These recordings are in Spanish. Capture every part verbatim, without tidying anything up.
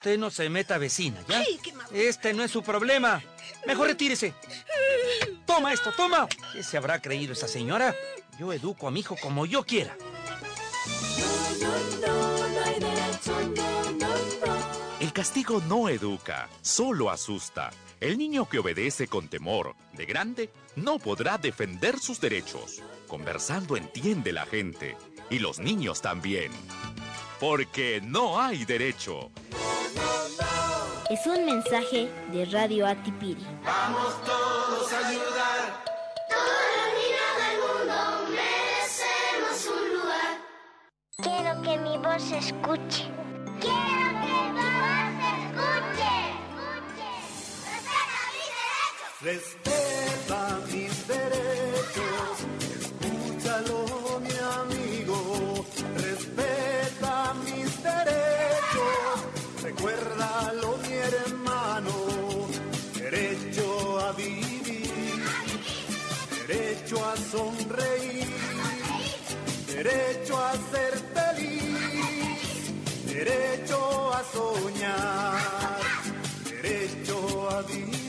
Usted no se meta, vecina, ¿ya? Ay, qué mal. Este no es su problema. Mejor retírese. Toma esto, toma. ¿Qué se habrá creído esa señora? Yo educo a mi hijo como yo quiera. El castigo no educa, solo asusta. El niño que obedece con temor, de grande, no podrá defender sus derechos. Conversando entiende la gente, y los niños también. Porque no hay derecho. Es un mensaje de Radio Atipiri. Vamos todos a ayudar. Todos los niños del mundo merecemos un lugar. Quiero que mi voz se escuche. Quiero que mi voz se escuche. Respeta mis derechos. Escúchalo, mi amigo. Respeta mis derechos. Recuérdalo, mi hermano. Derecho a vivir. Derecho a sonreír. Derecho a ser feliz. Derecho a soñar. Derecho a vivir.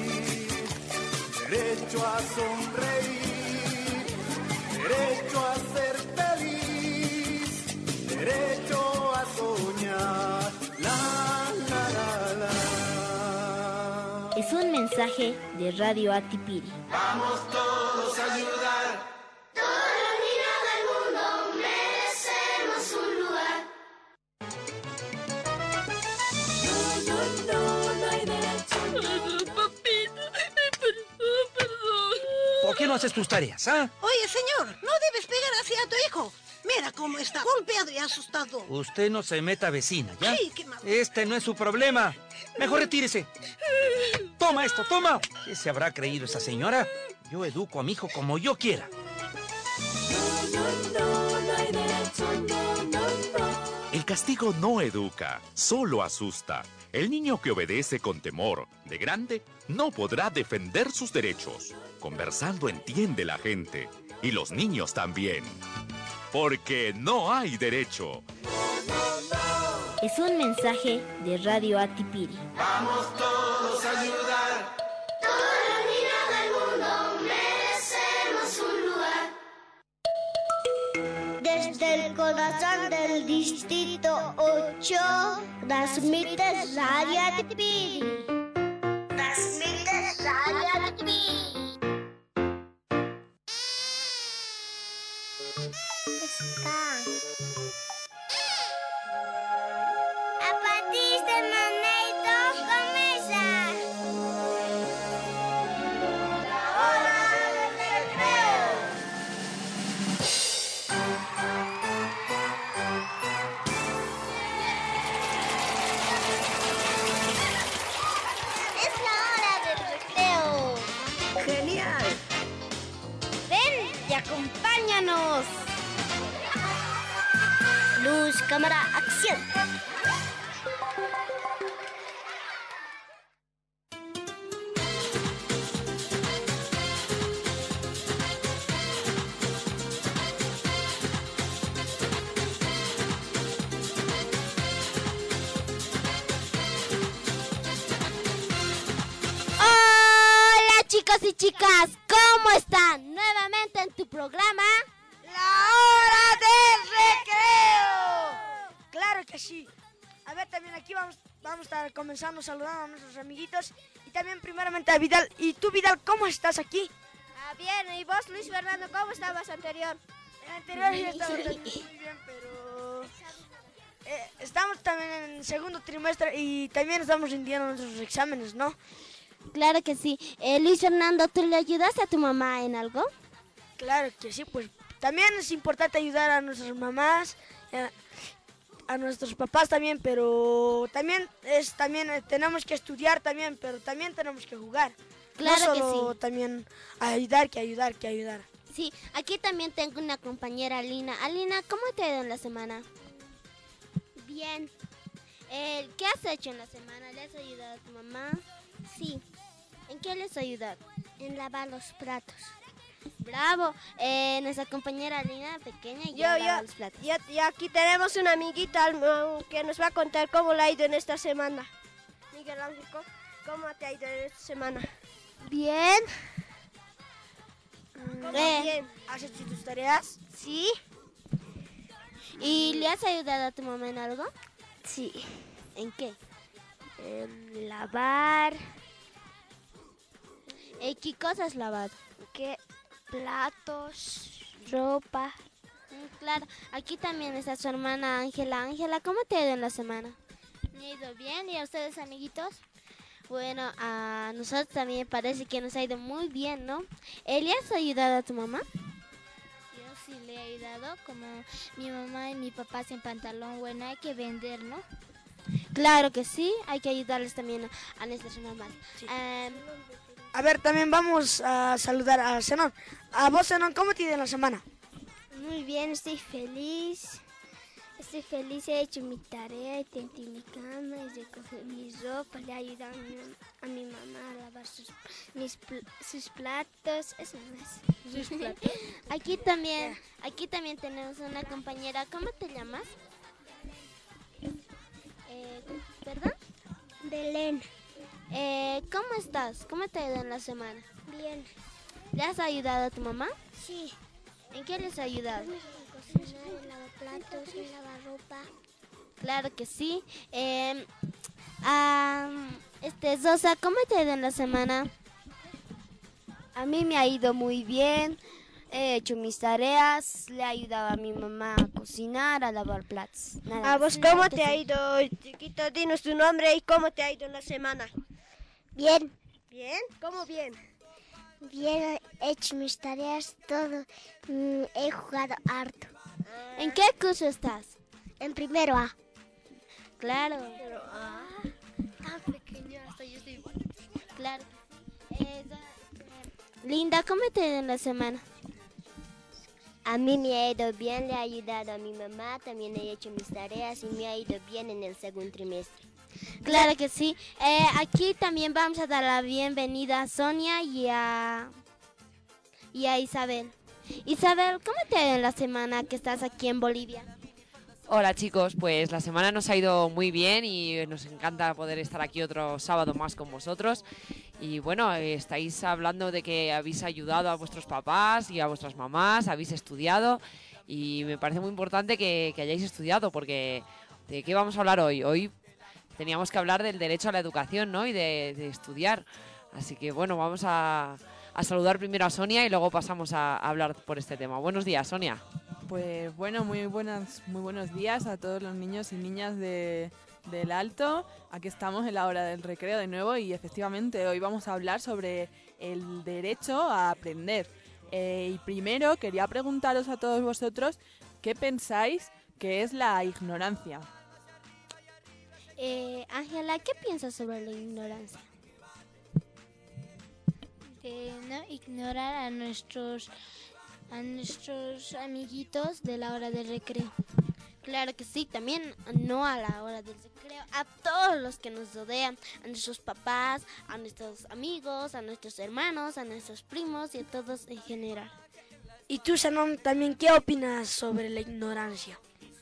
Derecho a sonreír, derecho a ser feliz, derecho a soñar. La, la, la, la. Es un mensaje de Radio Atipiri. Vamos todos a ayudar. Todos los niños del mundo merecemos un lugar. No, no, no hay derecho. Papito, perdón, perdón. ¿Por qué no haces tus tareas, ah? Oye, señor, no debes pegar así a tu hijo. Mira cómo está golpeado y asustado. Usted no se meta, vecina, ¿ya? Ay, qué mal. Este no es su problema. Mejor retírese. Toma esto, toma. ¿Qué se habrá creído esa señora? Yo educo a mi hijo como yo quiera. No, no, no hay derecho, no, no, no. El castigo no educa, solo asusta. El niño que obedece con temor, de grande, no podrá defender sus derechos. Conversando entiende la gente, y los niños también. Porque no hay derecho. Es un mensaje de Radio Atipiri. Vamos todos a ayudar. Todos los niños del mundo merecemos un lugar. Desde el corazón del distrito ocho, transmite Radio Atipiri. Transmite Radio Atipiri. Está. A partir de momento comienza la hora del recreo. Es la hora del recreo. Genial. ¡Ven y acompáñanos! Luz, cámara, acción. Hola chicos y chicas, ¿cómo están? Nuevamente en tu programa ¡La hora del recreo! Claro que sí. A ver, también aquí vamos, vamos a estar comenzando saludando a nuestros amiguitos. Y también primeramente a Vidal. ¿Y tú, Vidal, cómo estás aquí? Ah, bien, ¿y vos, Luis Fernando, cómo estabas anterior? En anterior ya estábamos también muy bien, pero... eh, estamos también en segundo trimestre y también estamos rindiendo nuestros exámenes, ¿no? Claro que sí. Eh, Luis Fernando, ¿tú le ayudaste a tu mamá en algo? Claro que sí, pues también es importante ayudar a nuestras mamás, a, a nuestros papás también, pero también es también eh, tenemos que estudiar también, pero también tenemos que jugar. Claro no que solo sí. también ayudar, que ayudar, que ayudar. Sí, aquí también tengo una compañera, Alina. Alina, ¿cómo te ha ido en la semana? Bien. Eh, ¿Qué has hecho en la semana? ¿Le has ayudado a tu mamá? Sí, ¿En qué les has ayudado? en lavar los platos. Bravo. Eh, nuestra compañera Lina, pequeña, y Yo, ya lava yo, los platos. y, y aquí tenemos una amiguita mm, que nos va a contar cómo le ha ido en esta semana. Miguel Ángel, ¿cómo- ¿cómo te ha ido en esta semana? Bien. ¿Cómo Eh. bien? ¿Has hecho tus tareas? Sí. ¿Y le has ayudado a tu mamá en algo? Sí. ¿En qué? Em, lavar. Eh, ¿Qué cosas has lavado? ¿Qué? Platos. Ropa. Mm, Claro, aquí también está su hermana Ángela. Ángela, ¿cómo te ha ido en la semana? Me ha ido bien. ¿Y a ustedes, amiguitos? Bueno, a nosotros también parece que nos ha ido muy bien, ¿no? Eh, ¿Le has ayudado a tu mamá? Yo sí le he ayudado, como mi mamá y mi papá sin pantalón, bueno, hay que vender, ¿no? Claro que sí, hay que ayudarles también a, a nuestras mamás. Em, A ver, también vamos a saludar a Zenón. A vos, Zenón, ¿cómo te ha ido en la semana? Muy bien, estoy feliz. Estoy feliz, he hecho mi tarea, tendí mi cama, y recogí mi ropa, le he ayudado a mi, a mi mamá a lavar sus, mis, pl- sus platos, eso más. ¿Sus platos? Aquí también, aquí también tenemos una compañera. ¿Cómo te llamas? Eh, ¿Perdón? Belén. Eh, ¿Cómo estás? ¿Cómo te ha ido en la semana? Bien. ¿Le has ayudado a tu mamá? Sí. ¿En qué les ha ayudado? Cocinar, lavar platos, lavar ropa. Claro que sí. Eh, ah, este, Sosa, ¿cómo te ha ido en la semana? A mí me ha ido muy bien. He hecho mis tareas, le he ayudado a mi mamá a cocinar, a lavar platos. Nada ¿A vos más. cómo Claro que te ha sí. ido, chiquito? Dinos tu nombre y cómo te ha ido en la semana. Bien. ¿Bien? ¿Cómo bien? Bien, he hecho mis tareas, todo. Mm, he jugado harto. ¿En qué curso estás? En primero A. Claro, Tan pequeño, hasta yo estoy... claro. Eh, Zo- eh, Linda, ¿cómo te ha ido en la semana? A mí me ha ido bien, le he ayudado a mi mamá, también he hecho mis tareas y me ha ido bien en el segundo trimestre. Claro que sí. Eh, aquí también vamos a dar la bienvenida a Sonia y a, y a Isabel. Isabel, ¿cómo te ha ido en la semana que estás aquí en Bolivia? Hola chicos, pues la semana nos ha ido muy bien y nos encanta poder estar aquí otro sábado más con vosotros. Y bueno, eh, estáis hablando de que habéis ayudado a vuestros papás y a vuestras mamás, habéis estudiado y me parece muy importante que, que hayáis estudiado porque ¿de qué vamos a hablar hoy? Hoy teníamos que hablar del derecho a la educación, ¿no? Y de, de estudiar. Así que bueno, vamos a, a saludar primero a Sonia y luego pasamos a, a hablar por este tema. Buenos días, Sonia. Pues bueno, muy buenas, muy buenos días a todos los niños y niñas de, del Alto. Aquí estamos en la hora del recreo de nuevo y efectivamente hoy vamos a hablar sobre el derecho a aprender. Eh, y primero quería preguntaros a todos vosotros qué pensáis que es la ignorancia. Eh, Ángela, ¿qué piensas sobre la ignorancia? De no ignorar a nuestros, a nuestros amiguitos de la hora del recreo. Claro que sí, también no a la hora del recreo, a todos los que nos rodean, a nuestros papás, a nuestros amigos, a nuestros hermanos, a nuestros primos y a todos en general. Y tú, Zenón, también, ¿qué opinas sobre la ignorancia?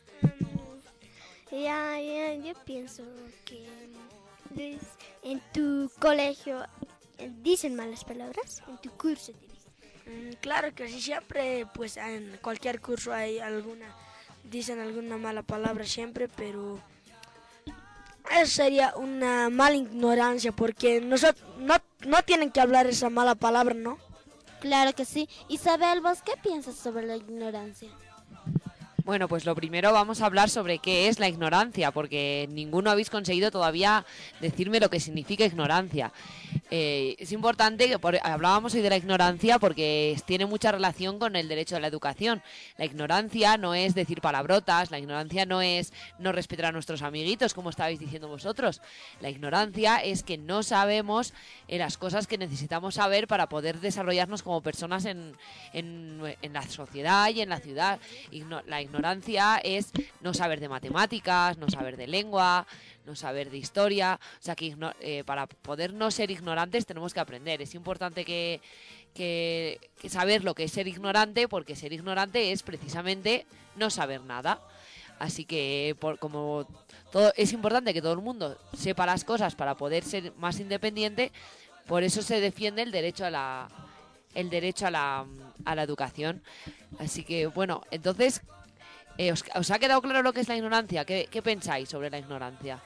Ya, ya, yo pienso que pues, en tu colegio eh, dicen malas palabras, en tu curso te dicen. Mm, claro que sí, siempre, pues en cualquier curso hay alguna, dicen alguna mala palabra siempre, pero eso sería una mala ignorancia porque nosotros no, no tienen que hablar esa mala palabra, ¿no? Claro que sí. Isabel, ¿vos qué piensas sobre la ignorancia? Bueno, pues lo primero vamos a hablar sobre qué es la ignorancia, porque ninguno habéis conseguido todavía decirme lo que significa ignorancia. Eh, es importante que por, hablábamos hoy de la ignorancia porque tiene mucha relación con el derecho a la educación. La ignorancia no es decir palabrotas, la ignorancia no es no respetar a nuestros amiguitos, como estabais diciendo vosotros. La ignorancia es que no sabemos eh, las cosas que necesitamos saber para poder desarrollarnos como personas en, en, en la sociedad y en la ciudad. Igno- la ignorancia ignorancia es no saber de matemáticas, no saber de lengua, no saber de historia. O sea que eh, para poder no ser ignorantes tenemos que aprender. Es importante que, que, que saber lo que es ser ignorante, porque ser ignorante es precisamente no saber nada. Así que por, como todo, es importante que todo el mundo sepa las cosas para poder ser más independiente, por eso se defiende el derecho a la el derecho a la, a la educación. Así que bueno, entonces eh, ¿os, ¿os ha quedado claro lo que es la ignorancia? ¿Qué, qué pensáis sobre la ignorancia?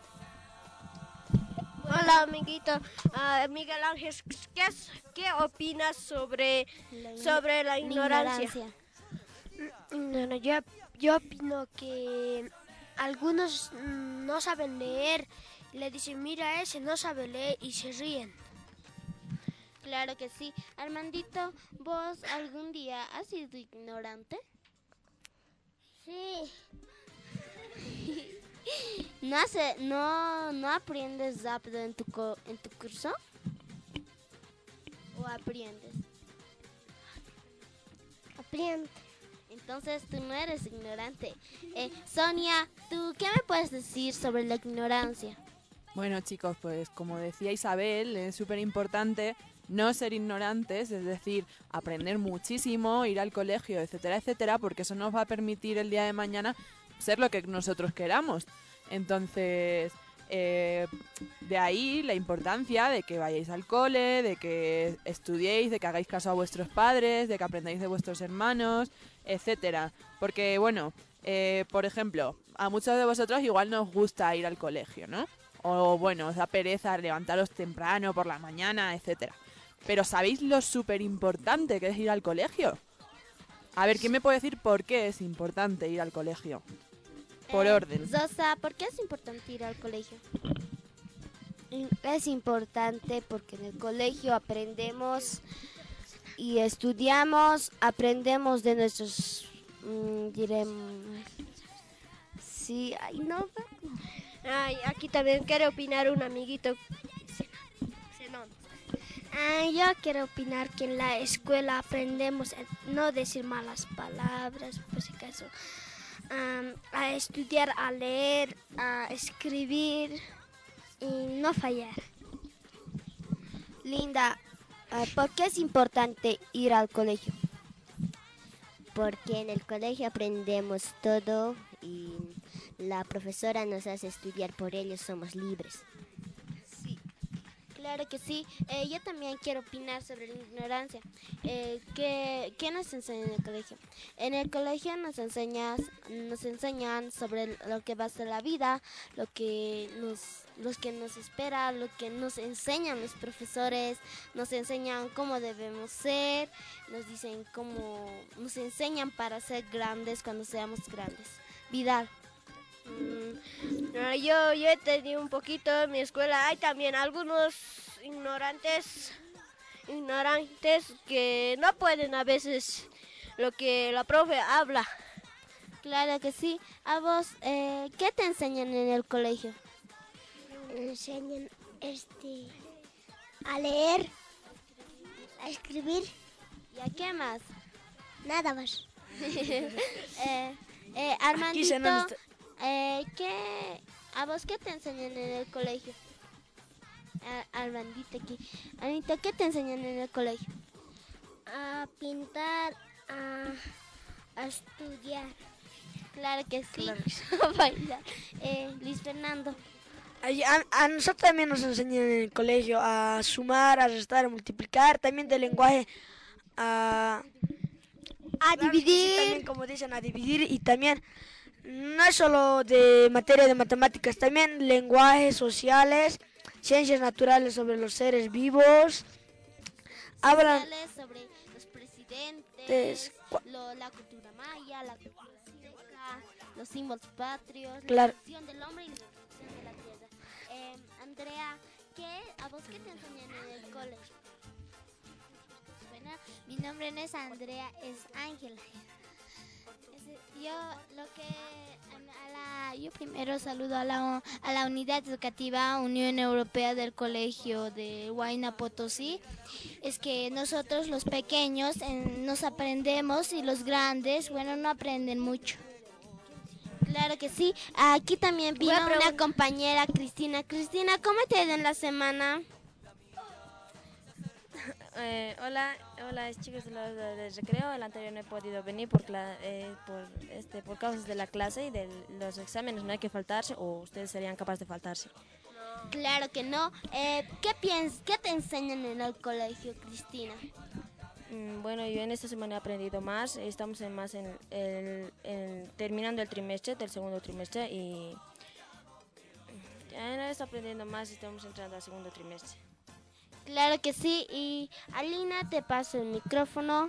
Hola, amiguito. Uh, Miguel Ángel, ¿qué, ¿qué opinas sobre la, sobre la ignorancia? Bueno, yo, yo opino que algunos no saben leer. Le dicen, mira, ese no sabe leer y se ríen. Claro que sí. Armandito, ¿vos algún día has sido ignorante? Sí. ¿No, hace, no, ¿No aprendes rápido en tu, co, en tu curso? ¿O aprendes? Aprendo. Entonces tú no eres ignorante. Eh, Sonia, ¿tú qué me puedes decir sobre la ignorancia? Bueno, chicos, pues como decía Isabel, es súper importante no ser ignorantes, es decir, aprender muchísimo, ir al colegio, etcétera, etcétera, porque eso nos va a permitir el día de mañana ser lo que nosotros queramos. Entonces, eh, de ahí la importancia de que vayáis al cole, de que estudiéis, de que hagáis caso a vuestros padres, de que aprendáis de vuestros hermanos, etcétera. Porque, bueno, eh, por ejemplo, a muchos de vosotros igual no os gusta ir al colegio, ¿no? O, bueno, os da pereza levantaros temprano por la mañana, etcétera. Pero ¿sabéis lo súper importante que es ir al colegio? A ver, ¿quién me puede decir por qué es importante ir al colegio? Por eh, orden. Rosa, ¿por qué es importante ir al colegio? Es importante porque en el colegio aprendemos y estudiamos, aprendemos de nuestros, mmm, diremos, sí, ay, no. Ay, aquí también quiere opinar un amiguito. Zenón. Ah, yo quiero opinar que en la escuela aprendemos a no decir malas palabras, por si acaso, um, a estudiar, a leer, a escribir y no fallar. Linda, ¿por qué es importante ir al colegio? Porque en el colegio aprendemos todo y la profesora nos hace estudiar, por ello somos libres. Sí, claro que sí. Eh, yo también quiero opinar sobre la ignorancia. Eh, ¿qué, ¿Qué nos enseña en el colegio? En el colegio nos enseñas, nos enseñan sobre lo que va a ser la vida, lo que nos, los que nos espera, lo que nos enseñan los profesores, nos enseñan cómo debemos ser, nos dicen cómo, nos enseñan para ser grandes cuando seamos grandes. Vidal. Mm, yo, yo he tenido un poquito en mi escuela. Hay también algunos ignorantes, ignorantes que no pueden a veces lo que la profe habla. Claro que sí. A vos, eh, ¿qué te enseñan en el colegio? Me enseñan este, a leer, a escribir. ¿Y a qué más? Nada más. eh, eh, Armandito, eh, ¿qué, ¿a vos qué te enseñan en el colegio? A, Armandito aquí. Armandito, ¿qué te enseñan en el colegio? A pintar, a, a estudiar. Claro que sí. Claro que sí. A bailar. Eh, Luis Fernando. A, a, a nosotros también nos enseñan en el colegio a sumar, a restar, a multiplicar, también de lenguaje, a, a claro dividir. Sí, también, como dicen, a dividir, y también no es solo de materia de matemáticas, también lenguajes sociales, ciencias naturales sobre los seres vivos. Hablan sobre los presidentes, lo, la cultura maya, la cultura azteca, los símbolos patrios, claro. La evolución del hombre y la evolución de la tierra. Eh, Andrea, ¿qué, ¿a vos qué te enseñan en el colegio? Bueno, mi nombre no es Andrea, es Ángela. Yo lo que a la Ah, yo primero saludo a la, a la Unidad Educativa Unión Europea del Colegio de Huayna Potosí. Es que nosotros los pequeños eh, nos aprendemos y los grandes, bueno, no aprenden mucho. Claro que sí. Aquí también vino una compañera, Cristina. Cristina, ¿cómo te ha ido en la semana? Eh, hola, hola chicos de la hora del recreo. El anterior no he podido venir por, cla- eh, por, este, por causas de la clase y de los exámenes. No hay que faltarse, o ustedes serían capaces de faltarse. Claro que no. Eh, ¿qué, piens- ¿Qué te enseñan en el colegio, Cristina? Mm, Bueno, yo en esta semana he aprendido más. Estamos en más en el, en- terminando el trimestre, del segundo trimestre, y ya estoy aprendiendo más y estamos entrando al segundo trimestre. Claro que sí. Y Alina, te paso el micrófono.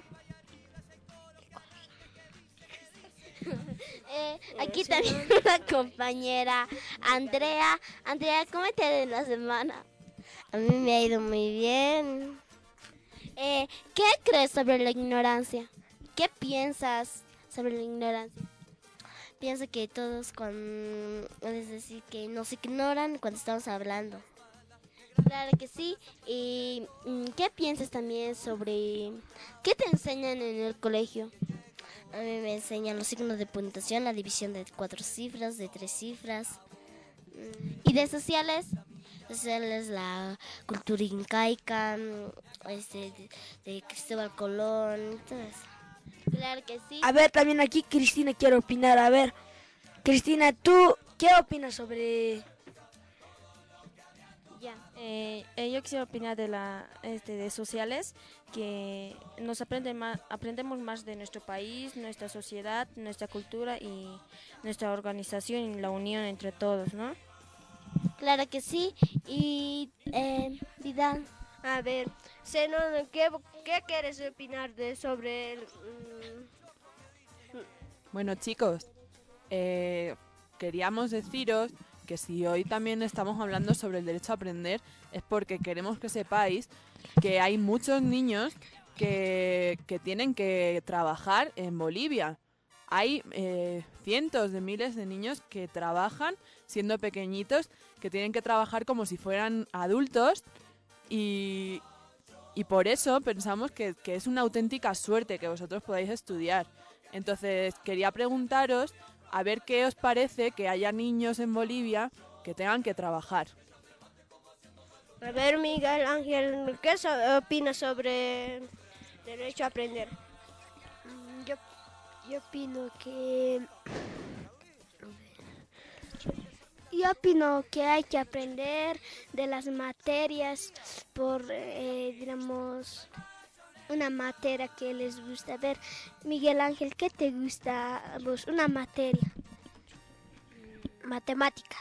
Eh, aquí también una compañera, Andrea. Andrea, ¿cómo te ha ido en la semana? A mí me ha ido muy bien. Eh, ¿Qué crees sobre la ignorancia? ¿Qué piensas sobre la ignorancia? Pienso que todos cuando, es decir, que nos ignoran cuando estamos hablando. Claro que sí. ¿Y mm, qué piensas también sobre qué te enseñan en el colegio? A mí me enseñan los signos de puntuación, la división de cuatro cifras, de tres cifras. ¿Y de sociales? Sociales, la cultura incaica, este, de, de Cristóbal Colón, todo eso. Claro que sí. A ver, también aquí Cristina quiere opinar. A ver, Cristina, ¿tú qué opinas sobre...? Ya, eh, eh, yo quisiera opinar de la este, de sociales, que nos aprenden más, aprendemos más de nuestro país, nuestra sociedad, nuestra cultura y nuestra organización y la unión entre todos, ¿no? Claro que sí. Y eh, Vidal. A ver, Zenon, ¿qué, ¿qué quieres opinar de sobre el, mm, Bueno, chicos, eh, queríamos deciros que si hoy también estamos hablando sobre el derecho a aprender es porque queremos que sepáis que hay muchos niños que, que tienen que trabajar en Bolivia. Hay eh, cientos de miles de niños que trabajan siendo pequeñitos, que tienen que trabajar como si fueran adultos y, y por eso pensamos que, que es una auténtica suerte que vosotros podáis estudiar. Entonces quería preguntaros a ver qué os parece que haya niños en Bolivia que tengan que trabajar. A ver, Miguel Ángel, ¿qué so- opinas sobre derecho a aprender? Yo, yo opino que... Yo opino que hay que aprender de las materias por, eh, digamos, una materia que les gusta. A ver, Miguel Ángel, ¿qué te gusta a vos? Una materia. Matemática.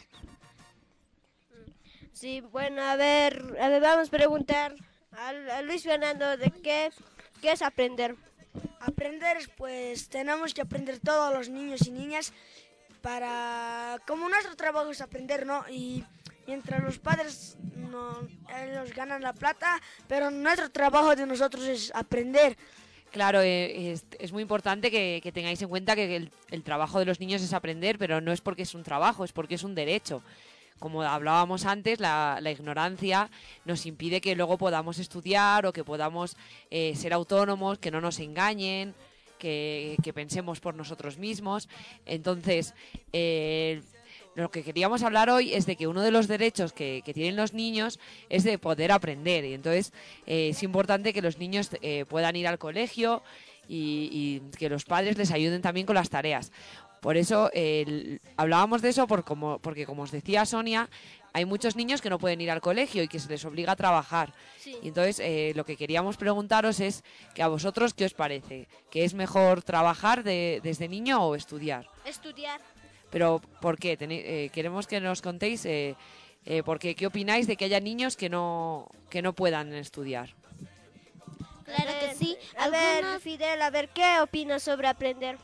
Sí, bueno, a ver, a ver, vamos a preguntar a, a Luis Fernando de qué, qué es aprender. Aprender, pues tenemos que aprender todos los niños y niñas para, como nuestro trabajo es aprender, ¿no? Y mientras los padres no, ellos ganan la plata, pero nuestro trabajo de nosotros es aprender. Claro, eh, es, es muy importante que, que tengáis en cuenta que el, el trabajo de los niños es aprender, pero no es porque es un trabajo, es porque es un derecho. Como hablábamos antes, la, la ignorancia nos impide que luego podamos estudiar o que podamos eh, ser autónomos, que no nos engañen, que, que pensemos por nosotros mismos. Entonces, eh, lo que queríamos hablar hoy es de que uno de los derechos que, que tienen los niños es de poder aprender. Y entonces eh, es importante que los niños eh, puedan ir al colegio y, y que los padres les ayuden también con las tareas. Por eso eh, hablábamos de eso por como, porque, como os decía Sonia, hay muchos niños que no pueden ir al colegio y que se les obliga a trabajar. Sí. Y entonces eh, lo que queríamos preguntaros es que a vosotros, ¿qué os parece? ¿Que es mejor trabajar de, desde niño o estudiar? Estudiar. Pero, ¿por qué? Tené- eh, queremos que nos contéis eh, eh, porque, ¿qué opináis de que haya niños que no, que no puedan estudiar? Claro que sí. A ver, Fidel, a ver, ¿qué opinas sobre aprender?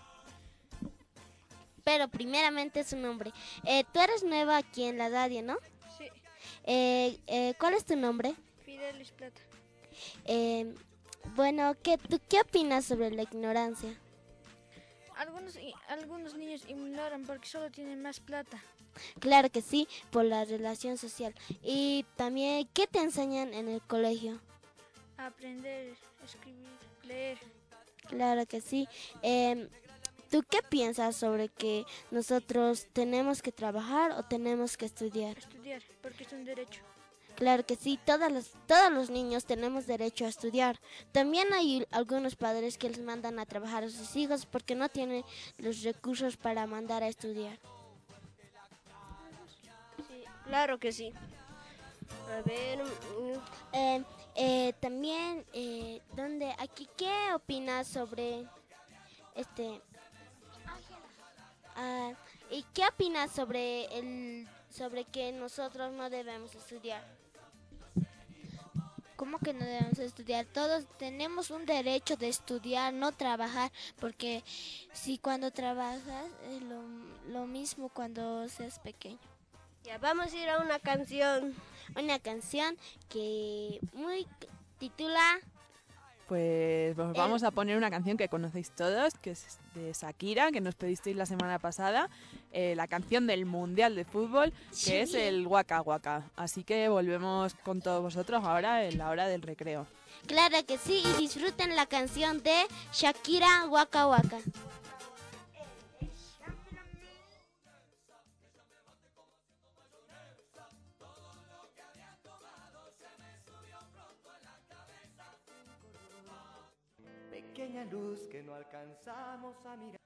Pero primeramente su nombre. Eh, tú eres nueva aquí en la radio, ¿no? Sí. Eh, eh, ¿Cuál es tu nombre? Fidel Luis Plata. Eh, bueno, ¿qué, ¿tú qué opinas sobre la ignorancia? algunos, i- algunos niños ignoran porque solo tienen más plata. Claro que sí, por la relación social. Y también, ¿qué te enseñan en el colegio? Aprender, escribir, leer. Claro que sí. Em, ¿tú qué piensas sobre que nosotros tenemos que trabajar o tenemos que estudiar? Estudiar, porque es un derecho. Claro que sí, todas las, todos los niños tenemos derecho a estudiar. También hay algunos padres que les mandan a trabajar a sus hijos porque no tienen los recursos para mandar a estudiar. Sí, claro que sí. A ver, mm, Eh, eh, también, eh, ¿dónde, aquí, ¿qué opinas sobre este? ah, ¿Y qué opinas sobre el, sobre que nosotros no debemos estudiar? ¿Cómo que no debemos estudiar? Todos tenemos un derecho de estudiar, no trabajar, porque si cuando trabajas es lo, lo mismo cuando seas pequeño. ya vamos a ir a una canción. Una canción que muy titula... Pues os vamos a poner una canción que conocéis todos, que es de Shakira, que nos pedisteis la semana pasada, eh, la canción del Mundial de Fútbol, que Sí. es el Waka Waka. Así que volvemos con todos vosotros ahora en la hora del recreo. Claro que sí, y disfruten la canción de Shakira, Waka Waka. Pequeña luz que no alcanzamos a mirar.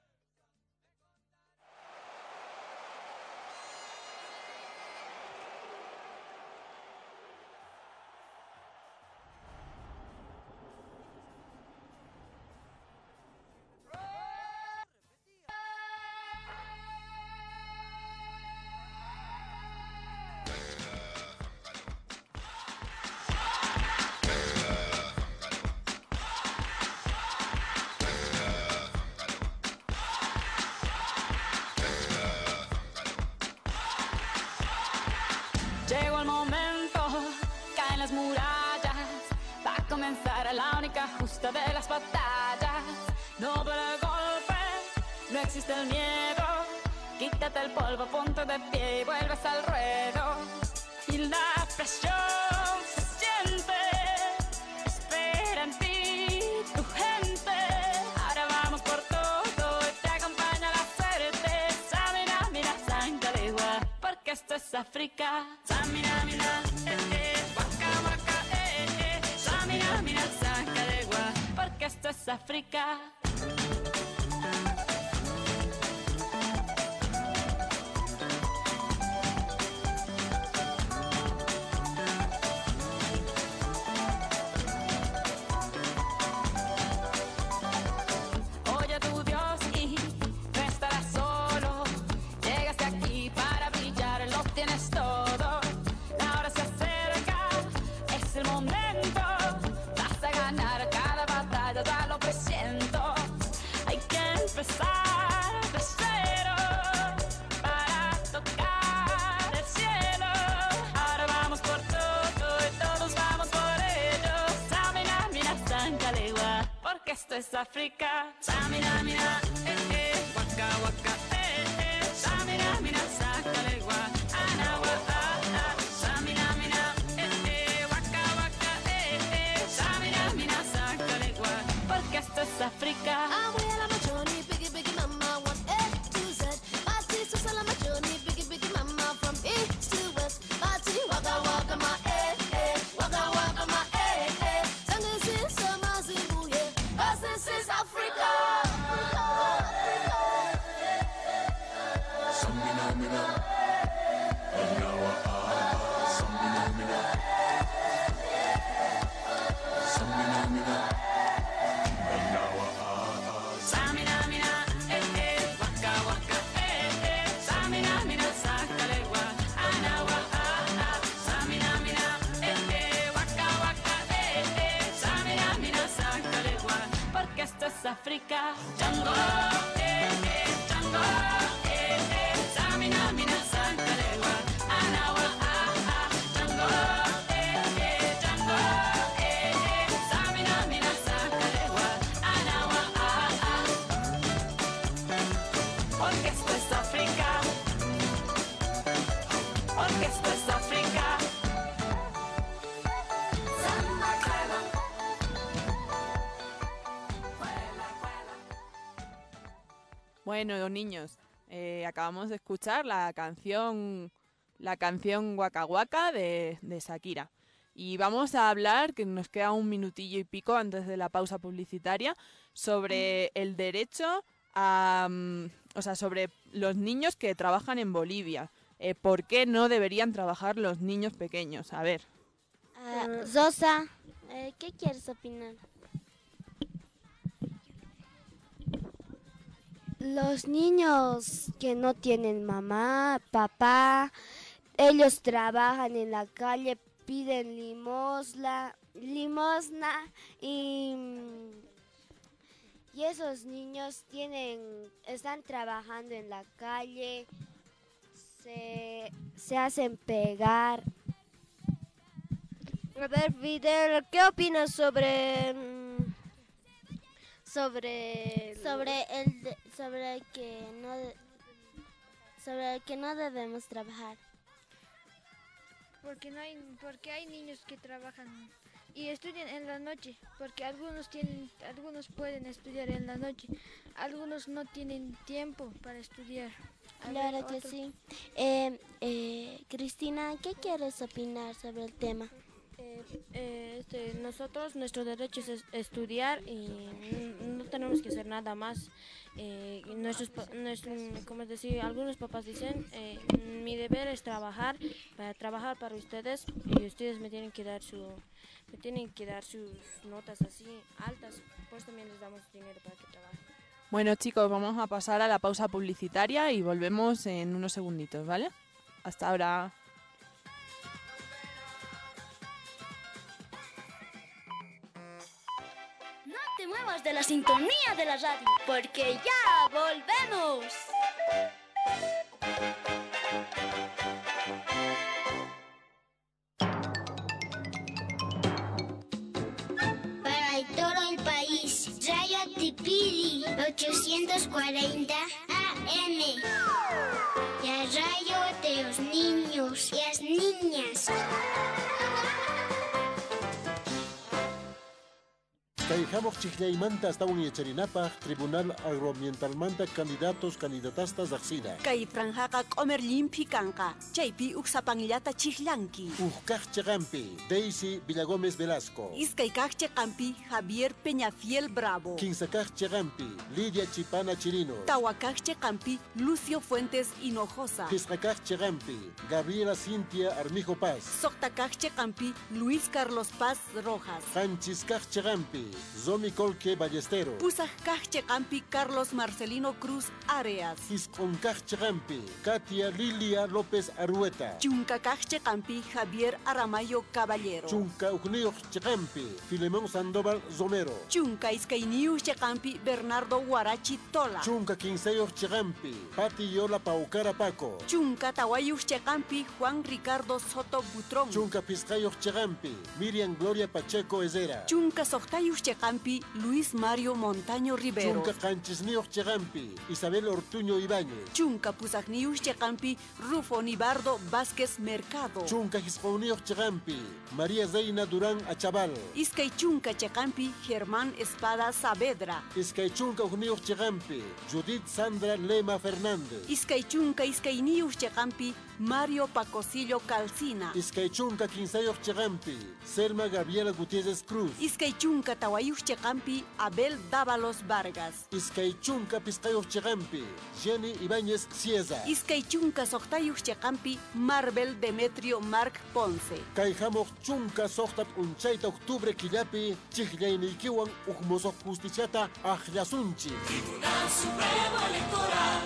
Llegó el momento, caen las murallas, va a comenzar la única justa de las batallas. No duele el golpe, no existe el miedo, quítate el polvo, ponte de pie y vuelves al ruedo. Y la presión se siente, espera en ti tu gente. Ahora vamos por todo y te acompaña la suerte. Samina, mira, Sancalegua, porque esto es África. Samina, mira, eh, eh, waka, waka, eh, eh. Samina, mira, Sancalegua, porque esto es África. Oye tu Dios y no estarás solo. Llegaste aquí para brillar, lo tienes todo. La hora se acerca, es el momento. Vas a ganar cada batalla, ya lo presiento. Hay que empezar de cero para tocar el cielo. Ahora vamos por todo y todos vamos por ello. Samina, mira, Sancalegua, porque esto es África. Samina, mira, eh, eh, waka, waka, eh, eh. Samina, mira, Sancalegua, anawa, ah, ah. Samina, mira, eh, eh, waka, waka, eh, eh. Samina, mira, Sancalegua, porque esto es África. I'm well on my journey, biggie, biggie mama, one A to Z. My sister's all on my journey, biggie, biggie mama, from east to west. My tea, waka, waka, my eh, eh, waka, waka, my eh, eh. Sangin' since summer, Zimbabwe, yeah. 'Cause this is Africa. Samina, mina, anawa, ah, samina, mina, samina, mina, anawa, ah, Samina, mira, eh, eh, waka, waka, eh, eh. Samina, mira, Sancalegua, anawa, ah, ah. Samina, mira, eh, eh, waka, waka, eh, eh. Samina, mira, Sancalegua, porque esto es África. Django, eh, eh, Django, eh, eh. Samina, mira, Sancalegua, anawa, ah, ah. Django, eh, eh, Django, eh, eh. Samina, mira, Sancalegua, anawa, ah, ah. Bueno, niños, eh, acabamos de escuchar la canción, la canción Waka Waka de, de Shakira. Y vamos a hablar, que nos queda un minutillo y pico antes de la pausa publicitaria, sobre el derecho a, um, o sea, sobre los niños que trabajan en Bolivia. Eh, ¿Por qué no deberían trabajar los niños pequeños? A ver. Uh, Rosa, eh, ¿qué quieres opinar? Los niños que no tienen mamá, papá, ellos trabajan en la calle, piden limosna, limosna y, y esos niños tienen, están trabajando en la calle, se, se hacen pegar. A ver, Fidel, ¿qué opinas sobre sobre sobre el de- sobre que no de- sobre que no debemos trabajar? Porque no hay, porque hay niños que trabajan y estudian en la noche, porque algunos tienen, algunos pueden estudiar en la noche, algunos no tienen tiempo para estudiar. A Claro ver, que otro. sí. Eh, eh, Cristina, ¿qué quieres opinar sobre el tema? Eh, eh, este, nosotros, nuestro derecho es es estudiar y n- no tenemos que hacer nada más. Eh, y nuestros, pa- nuestro, como decir, algunos papás dicen, eh, mi deber es trabajar, para trabajar para ustedes y ustedes me tienen que dar su, me tienen que dar sus notas así altas, pues también les damos dinero para que trabajen. Bueno, chicos, vamos a pasar a la pausa publicitaria y volvemos en unos segunditos, ¿vale? Hasta ahora. No te muevas de la sintonía de la radio, porque ya volvemos. Para el todo el país, Radio Tipili ochocientos cuarenta A M. La radio de los niños y las niñas. Kayhamok chikllaymanta astawan yacharinapaq Tribunal Agroambientalmanta candidatos candidatastas daxina. Kay franjaqa q'umir llimpi kanqa, chaypi uksapanllata chiklanki. Ujkaq chiqampi, Daisy Villagómez Velasco. Iskay kaq chiqampi Javier Peñafiel Bravo. Kinsakaq chiqampi, Lidia Chipana Chirino. Tawa kaq chiqampi Lucio Fuentes Hinojosa. Kisqakaq chiqampi, Gabriela Cintia Armijo Paz. Soqta kaq chiqampi Luis Carlos Paz Rojas. Qanchisqaq chiqampi, Zomi Colque Ballesteros. Pusaq kaq chiqampi Carlos Marcelino Cruz Areas. Kisqonkaq chiqampi, Katia Lilia López Arueta. Chunka kaq chiqampi Javier Aramayo Caballero. Chunka Ucnioq chiqampi, Filemón Sandoval Zomero. Chunka iskayniyu chiqampi Bernardo Huarachi Tola. Chunka Quinceyoq chiqampi, Pati Yola Paucara Paco. Chunka tawayuq chiqampi Juan Ricardo Soto Butrón. Chunka Piscayoq chiqampi, Miriam Gloria Pacheco Ezera. Chunka soqtayuq chiqampi Luis Mario Montaño Rivero. Chunka Qanchisniyuq chiqampi, Isabel Ortuño Ibáñez. Chunka pusaqniyuq chiqampi Rufo Nibardo Vázquez Mercado. Chunka Hispauniyuq chiqampi, María Zeina Durán Achabal. Iskay chunka chiqampi Germán Espada Saavedra. Iskay chunka uqniyuq chiqampi, Judith Sandra Lema Fernández. Iskay chunka iskayniyuq chiqampi Mario Pacosillo Calcina. Iskay chunka quinceyoq chiqampi, Selma Gabriela Gutiérrez Cruz. Iskay chunka tawayuq chiqampi Abel Dávalos Vargas. Iskay chunka pisqayuq chiqampi, Jenny Ibáñez Cieza. Iskay chunka soqtayuq chiqampi Marvel Demetrio Marc Ponce. Kayhamoq chunka soqtap unchayta octubre killapi, chikllayniykiwan uqmosoq justiciata aklasunchi. Tribunal Supremo Electoral.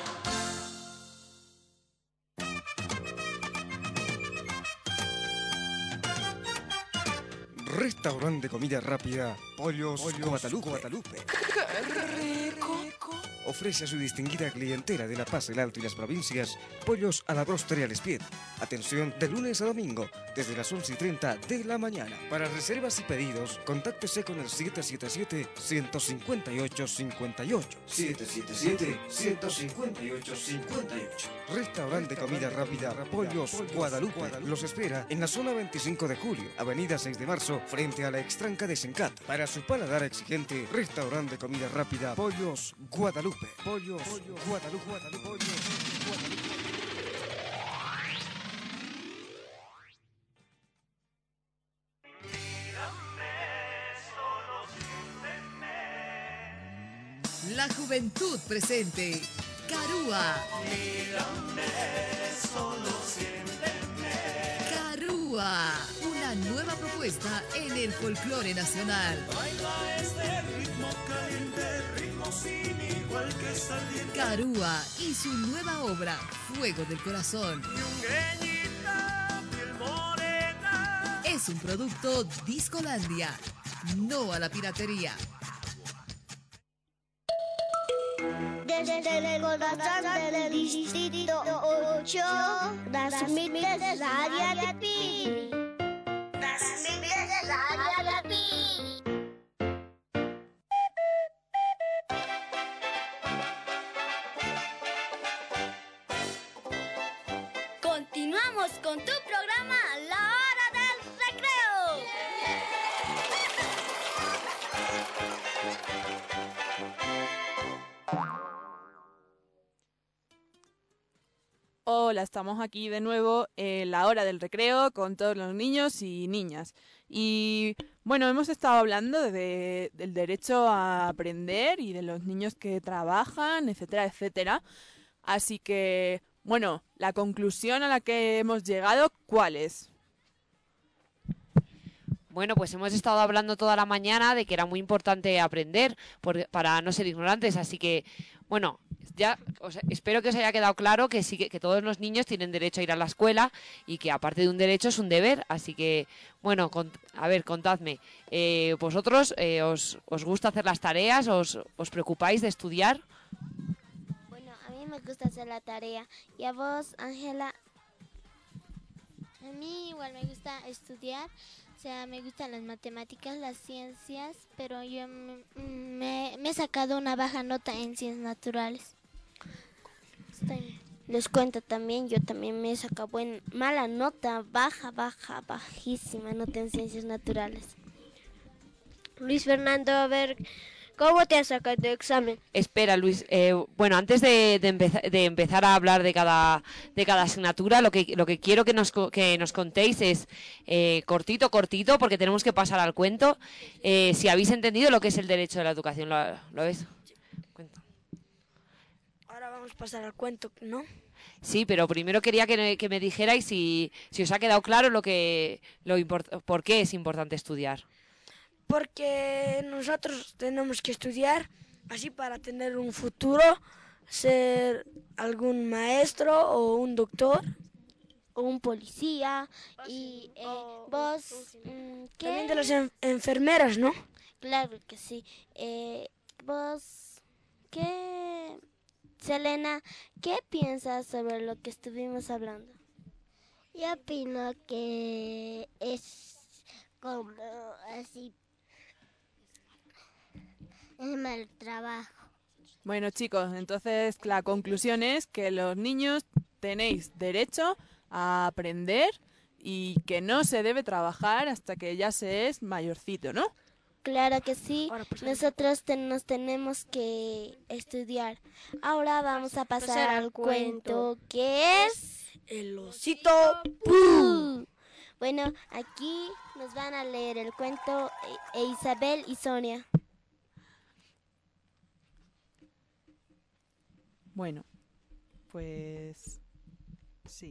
Restaurante de comida rápida Pollos, Pollos Guadalupe. Guadalupe. ¡Qué rico! Ofrece a su distinguida clientela de La Paz, el Alto y las provincias pollos a la bróster y al espied. Atención de lunes a domingo, desde las once y treinta de la mañana. Para reservas y pedidos, contáctese con el siete siete siete, uno cinco ocho, cinco ocho. siete siete siete, uno cinco ocho, cinco ocho. Restaurante de comida rápida Pollos Guadalupe los espera en la zona veinticinco de julio, avenida seis de marzo, frente a la extranca de Sencat. Para su paladar exigente, restaurante de comida rápida Pollos Guadalupe. Pollos Guadalupe. Guadalupe. Pollos Guadalupe. La juventud presente. Carúa. Carúa. Una nueva propuesta en el folclore nacional. Baila este ritmo caliente, ritmo sin igual que saliente. Carúa y su nueva obra, Fuego del Corazón. Yungueñita, piel morena. Es un producto Discolandia. No a la piratería. Desde el corazón del distrito ocho, transmite Radio Alpí. Transmite Radio Alpí. Continuamos con tu programa La Hora del Recreo. Hola, estamos aquí de nuevo en la hora del recreo con todos los niños y niñas. Y bueno, hemos estado hablando de, del derecho a aprender y de los niños que trabajan, etcétera, etcétera. Así que, bueno, la conclusión a la que hemos llegado, ¿cuál es? Bueno, pues hemos estado hablando toda la mañana de que era muy importante aprender por, para no ser ignorantes, así que, bueno, ya o sea, espero que os haya quedado claro que sí que, que todos los niños tienen derecho a ir a la escuela y que aparte de un derecho es un deber, así que, bueno, cont, a ver, contadme, eh, ¿vosotros eh, os, os gusta hacer las tareas? ¿Os, os preocupáis de estudiar? Bueno, a mí me gusta hacer la tarea. ¿Y a vos, Ángela? A mí igual me gusta estudiar. O sea, me gustan las matemáticas, las ciencias, pero yo me, me, me he sacado una baja nota en ciencias naturales. Estoy... Les cuento también, yo también me he sacado buena, mala nota, baja, baja, bajísima nota en ciencias naturales. Luis Fernando, a ver, ¿cómo te has sacado tu examen? Espera, Luis. Eh, bueno, antes de, de, empeza, de empezar a hablar de cada de cada asignatura, lo que lo que quiero que nos que nos contéis es eh, cortito, cortito, porque tenemos que pasar al cuento. Eh, si habéis entendido lo que es el derecho de la educación, ¿lo, lo ves? Cuento. Ahora vamos a pasar al cuento, ¿no? Sí, pero primero quería que, que me dijerais si, si os ha quedado claro lo que lo import, por qué es importante estudiar. Porque nosotros tenemos que estudiar así para tener un futuro, ser algún maestro o un doctor. O un policía. Y eh, vos, ¿qué? También de las en enfermeras, ¿no? Claro que sí. Eh, vos, ¿qué? Selena, ¿qué piensas sobre lo que estuvimos hablando? Yo opino que es como así... es mal trabajo. Bueno, chicos, entonces la conclusión es que los niños tenéis derecho a aprender y que no se debe trabajar hasta que ya se es mayorcito, ¿no? Claro que sí, nosotros te, nos tenemos que estudiar. Ahora vamos a pasar, pasar al cuento, que es... El osito Pooh. Bueno, aquí nos van a leer el cuento e Isabel y Sonia. Bueno, pues sí.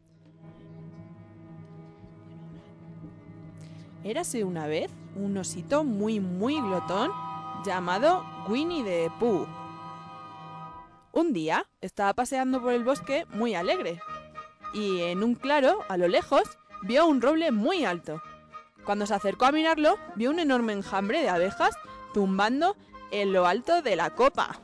Érase una vez un osito muy muy glotón llamado Winnie the Pooh. Un día estaba paseando por el bosque muy alegre y en un claro, a lo lejos, vio un roble muy alto. Cuando se acercó a mirarlo, vio un enorme enjambre de abejas tumbando en lo alto de la copa.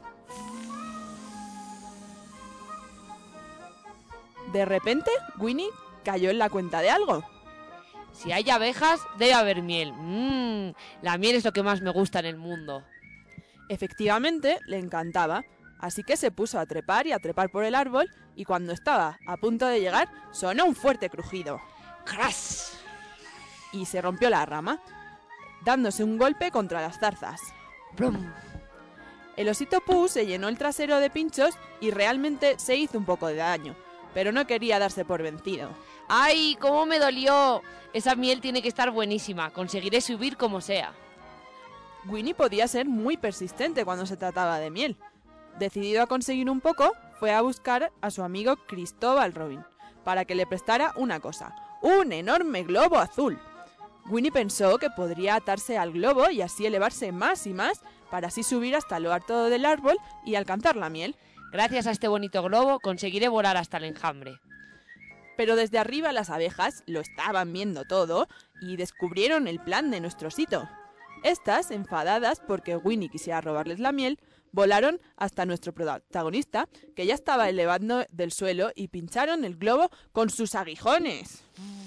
De repente, Winnie cayó en la cuenta de algo. Si hay abejas, debe haber miel. Mmm, la miel es lo que más me gusta en el mundo. Efectivamente, le encantaba, así que se puso a trepar y a trepar por el árbol, y cuando estaba a punto de llegar, sonó un fuerte crujido. ¡Cras! Y se rompió la rama, dándose un golpe contra las zarzas. ¡Brum! El osito Pooh se llenó el trasero de pinchos y realmente se hizo un poco de daño, pero no quería darse por vencido. ¡Ay, cómo me dolió! Esa miel tiene que estar buenísima. Conseguiré subir como sea. Winnie podía ser muy persistente cuando se trataba de miel. Decidido a conseguir un poco, fue a buscar a su amigo Cristóbal Robin para que le prestara una cosa, un enorme globo azul. Winnie pensó que podría atarse al globo y así elevarse más y más para así subir hasta lo alto del árbol y alcanzar la miel. Gracias a este bonito globo conseguiré volar hasta el enjambre. Pero desde arriba las abejas lo estaban viendo todo y descubrieron el plan de nuestro osito. Estas, enfadadas porque Winnie quisiera robarles la miel, volaron hasta nuestro protagonista, que ya estaba elevando del suelo, y pincharon el globo con sus aguijones.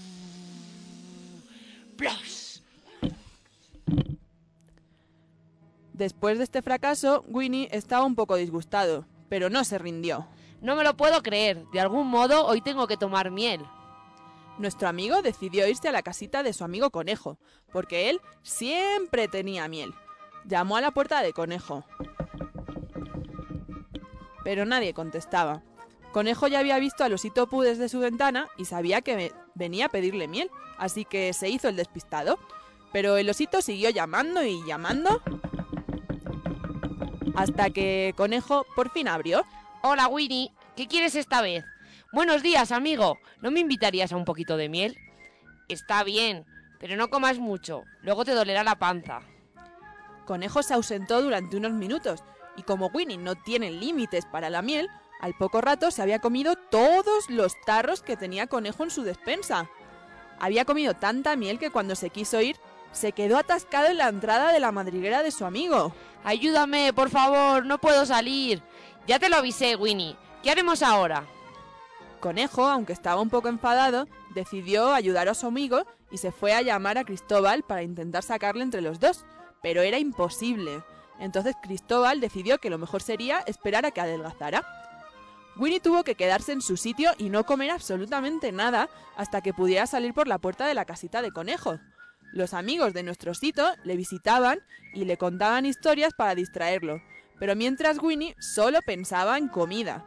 ¡Plas! Después de este fracaso, Winnie estaba un poco disgustado, pero no se rindió. No me lo puedo creer. De algún modo hoy tengo que tomar miel. Nuestro amigo decidió irse a la casita de su amigo Conejo, porque él siempre tenía miel. Llamó a la puerta de Conejo, pero nadie contestaba. Conejo ya había visto al osito Pooh desde su ventana y sabía que venía a pedirle miel, así que se hizo el despistado. Pero el osito siguió llamando y llamando, hasta que Conejo por fin abrió. Hola, Winnie, ¿qué quieres esta vez? Buenos días, amigo. ¿No me invitarías a un poquito de miel? Está bien, pero no comas mucho. Luego te dolerá la panza. Conejo se ausentó durante unos minutos y como Winnie no tiene límites para la miel, al poco rato se había comido todos los tarros que tenía Conejo en su despensa. Había comido tanta miel que cuando se quiso ir, se quedó atascado en la entrada de la madriguera de su amigo. Ayúdame, por favor, no puedo salir. Ya te lo avisé, Winnie. ¿Qué haremos ahora? Conejo, aunque estaba un poco enfadado, decidió ayudar a su amigo y se fue a llamar a Cristóbal para intentar sacarle entre los dos, pero era imposible. Entonces Cristóbal decidió que lo mejor sería esperar a que adelgazara. Winnie tuvo que quedarse en su sitio y no comer absolutamente nada hasta que pudiera salir por la puerta de la casita de Conejo. Los amigos de nuestro osito le visitaban y le contaban historias para distraerlo, pero mientras Winnie solo pensaba en comida.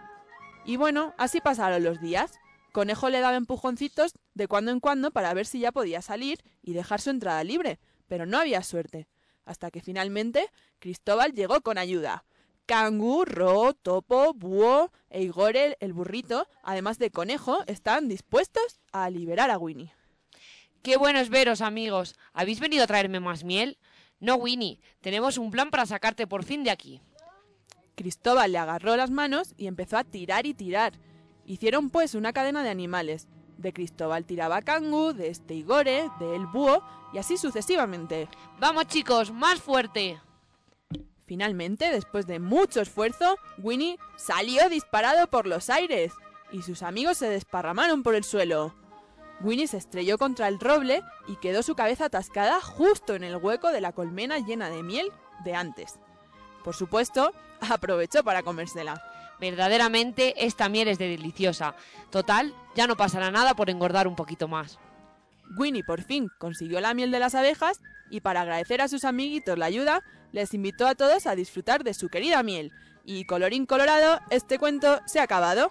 Y bueno, así pasaron los días. Conejo le daba empujoncitos de cuando en cuando para ver si ya podía salir y dejar su entrada libre, pero no había suerte. Hasta que finalmente Cristóbal llegó con ayuda. Cangú, Ro, Topo, Búho e Igore, el burrito, además de Conejo, estaban dispuestos a liberar a Winnie. ¡Qué bueno es veros, amigos! ¿Habéis venido a traerme más miel? No, Winnie, tenemos un plan para sacarte por fin de aquí. Cristóbal le agarró las manos y empezó a tirar y tirar. Hicieron pues una cadena de animales. De Cristóbal tiraba a Cangú, de este Igore, de el Búho y así sucesivamente. ¡Vamos, chicos, más fuerte! Finalmente, después de mucho esfuerzo, Winnie salió disparado por los aires y sus amigos se desparramaron por el suelo. Winnie se estrelló contra el roble y quedó su cabeza atascada justo en el hueco de la colmena llena de miel de antes. Por supuesto, aprovechó para comérsela. Verdaderamente, esta miel es deliciosa. Total, ya no pasará nada por engordar un poquito más. Winnie por fin consiguió la miel de las abejas y para agradecer a sus amiguitos la ayuda, les invitó a todos a disfrutar de su querida miel. Y colorín colorado, este cuento se ha acabado.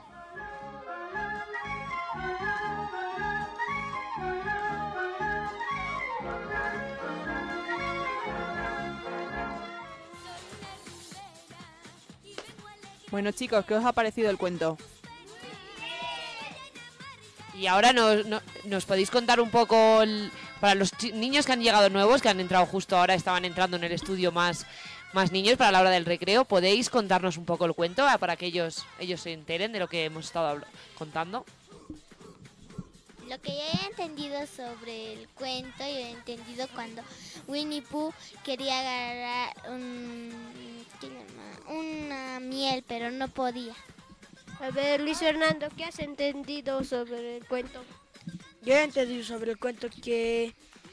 Bueno, chicos, ¿qué os ha parecido el cuento? Y ahora nos, no, nos podéis contar un poco, el, para los niños que han llegado nuevos, que han entrado justo ahora, estaban entrando en el estudio más, más niños para la hora del recreo, ¿podéis contarnos un poco el cuento para que ellos, ellos se enteren de lo que hemos estado contando? Lo que yo he entendido sobre el cuento, yo he entendido cuando Winnie Pooh quería agarrar un, ¿qué llama? una miel, pero no podía. A ver, Luis Fernando, ¿qué has entendido sobre el cuento? yo he entendido sobre el cuento que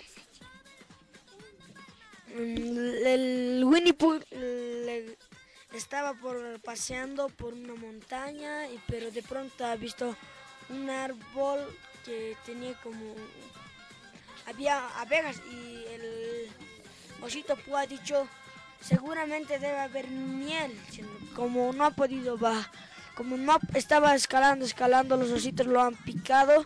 mm, el Winnie Pooh le- estaba por paseando por una montaña, y, pero de pronto ha visto un árbol que tenía como... había abejas, y el osito Pooh ha dicho, seguramente debe haber miel. Como no ha podido bajar, como no estaba escalando, escalando, los ositos lo han picado.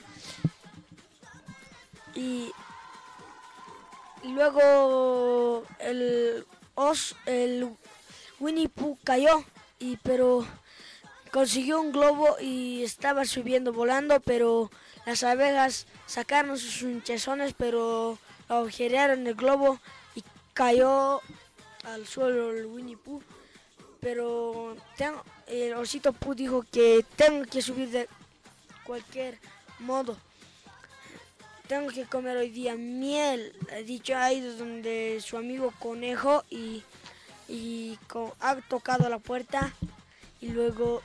Y, y luego el os, el Winnie Pooh cayó, y pero consiguió un globo y estaba subiendo, volando, pero las abejas sacaron sus hinchazones, pero agujerearon el globo y cayó al suelo el Winnie Pooh. Pero tengo, el osito Pooh dijo que tengo que subir de cualquier modo. Tengo que comer hoy día miel. Ha dicho, ahí es donde su amigo conejo y, y co- ha tocado la puerta, y luego,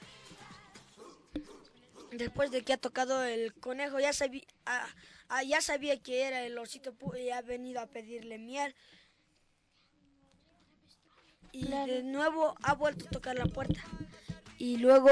después de que ha tocado el conejo, ya sabía, ah, ah, ya sabía que era el osito Pooh y ha venido a pedirle miel. Y de nuevo ha vuelto a tocar la puerta. Y luego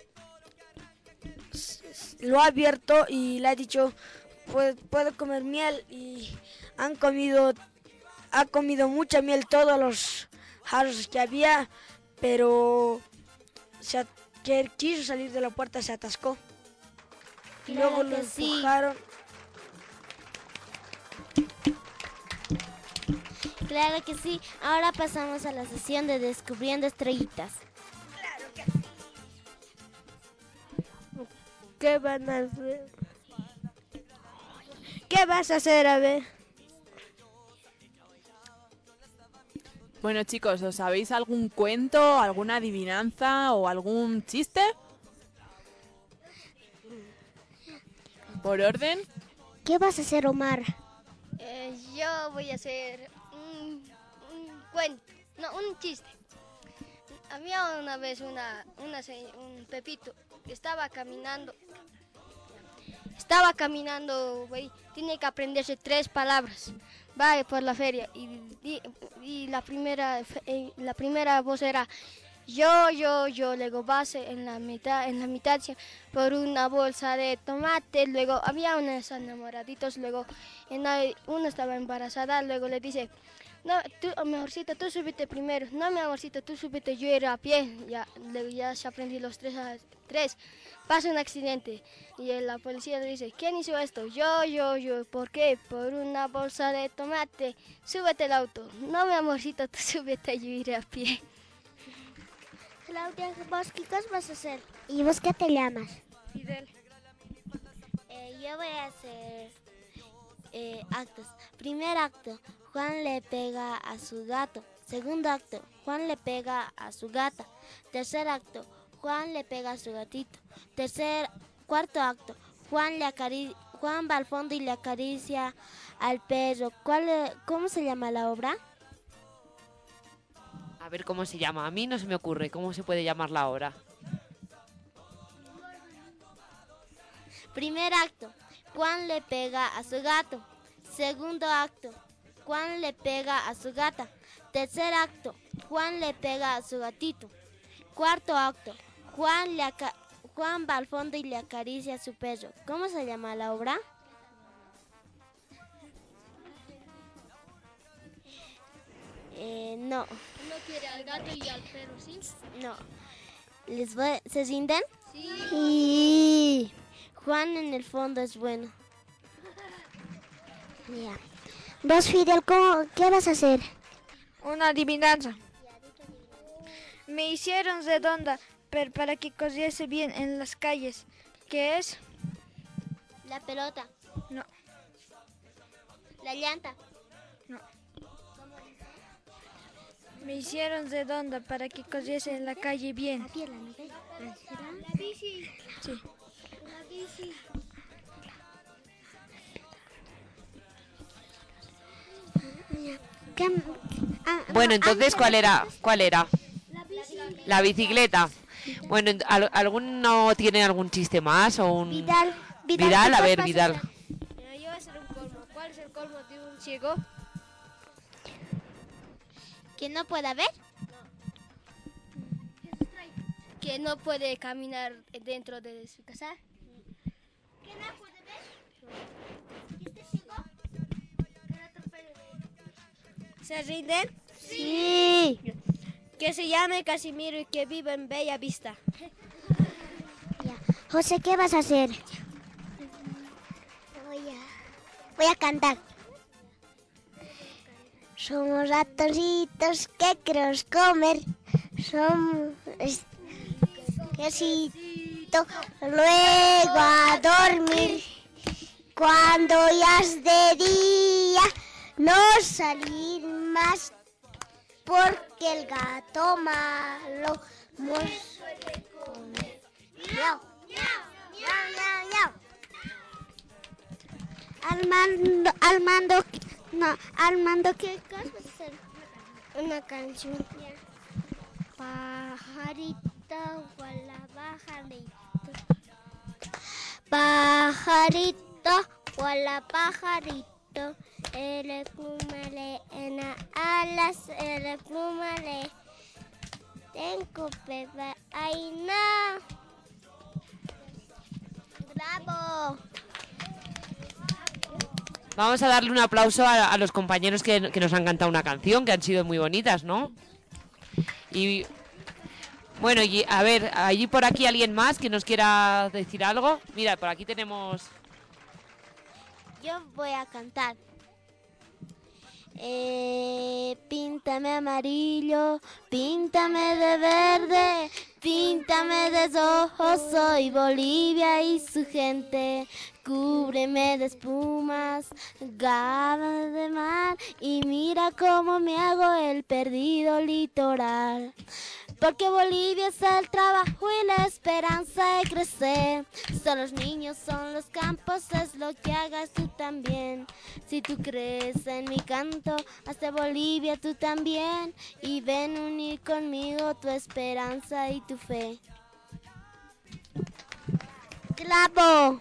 s- s- lo ha abierto y le ha dicho, "Puedo- puedo comer miel", y han comido, ha comido mucha miel, todos los jarros que había, pero se at- que quiso salir de la puerta, se atascó. Y Claro luego lo que sí. empujaron. Claro que sí. Ahora pasamos a la sesión de Descubriendo Estrellitas. ¿Qué van a hacer? ¿Qué vas a hacer, a ver? Bueno, chicos, ¿os sabéis algún cuento, alguna adivinanza o algún chiste? ¿Por orden? ¿Qué vas a hacer, Omar? Eh, yo voy a hacer un, un cuento, no, un chiste. Había una vez una, una se- un Pepito que estaba caminando. Estaba caminando, güey, tiene que aprenderse tres palabras. Va por la feria y, y- y la primera fe- eh, la primera voz era yo, yo, yo. Luego base en la mitad, en la mitad se- por una bolsa de tomate. Luego había unos enamoraditos. Luego en la- una estaba embarazada. Luego le dice, no, tú, mi amorcito, tú súbete primero. No, mi amorcito, tú súbete, yo iré a pie. Ya, luego ya se aprendí los tres, a- tres. Pasa un accidente y la policía le dice, ¿quién hizo esto? Yo, yo, yo. ¿Por qué? Por una bolsa de tomate. Súbete al auto. No, mi amorcito, tú súbete, yo iré a pie. Claudia, ¿vos qué cosas vas a hacer? ¿Y vos qué te llamas? Fidel. Eh, yo voy a hacer eh, actos. Primer acto, Juan le pega a su gato. Segundo acto, Juan le pega a su gata. Tercer acto, Juan le pega a su gatito. Tercer, cuarto acto, Juan le acari- Juan va al fondo y le acaricia al perro. ¿Cuál, e- ¿Cómo se llama la obra? A ver cómo se llama. A mí no se me ocurre cómo se puede llamar la obra. Primer acto, Juan le pega a su gato. Segundo acto, Juan le pega a su gata. Tercer acto, Juan le pega a su gatito. Cuarto acto, Juan, le aca- Juan va al fondo y le acaricia a su perro. ¿Cómo se llama la obra? Eh, no, ¿No quiere al gato y al perro, sí? no. ¿Les voy- ¿Se rinden? Sí. Juan en el fondo es bueno. Ya. Vos, Fidel, ¿cómo, ¿qué vas a hacer? Una adivinanza. Me hicieron redonda, pero para que corriese bien en las calles. ¿Qué es? La pelota. No. La llanta. Me hicieron redonda para que corriese en la calle bien. La bici. Sí. La bici. ¿Qué- ah, Bueno, ah, entonces, ah, ¿cuál era? ¿Cuál era? La bici. La bicicleta. Bueno, ent- ¿al- ¿alguno tiene algún chiste más o un...? Vidal, Vidal, Vidal, ¿qué a vos ver, vas Vidal. hacer? ser un colmo. ¿Cuál es el colmo de un ciego? ¿Que no pueda ver? Que no puede caminar dentro de su casa. ¿Que no puede ver? ¿Este ciego? ¿Se rinden? Sí. Que se llame Casimiro y que vive en Bella Vista. José, ¿qué vas a hacer? Voy a, voy a cantar. Somos ratoncitos que queremos comer. Somos quesito, luego a dormir. Cuando ya es de día, no salir más, porque el gato malo nos come. Miau, miau, miau, miau. Armando, Armando, no, Armando, ¿qué vas a hacer? Una canción. Pajarito, guala, pajarito. Pajarito, guala, pajarito. El plumale en las alas, el plumale. Tengo pepa, ay no. Bravo. Vamos a darle un aplauso a, a los compañeros que, que nos han cantado una canción, que han sido muy bonitas, ¿no? Y bueno, y a ver, allí por aquí alguien más que nos quiera decir algo. Mira, por aquí tenemos... Yo voy a cantar. Eh, píntame amarillo, píntame de verde, píntame de rojo, soy Bolivia y su gente. Cúbreme de espumas, gama de mar, y mira cómo me hago el perdido litoral. Porque Bolivia es el trabajo y la esperanza de crecer. Son los niños, son los campos, es lo que hagas tú también. Si tú crees en mi canto, hasta Bolivia tú también. Y ven unir conmigo tu esperanza y tu fe. ¡Clavo!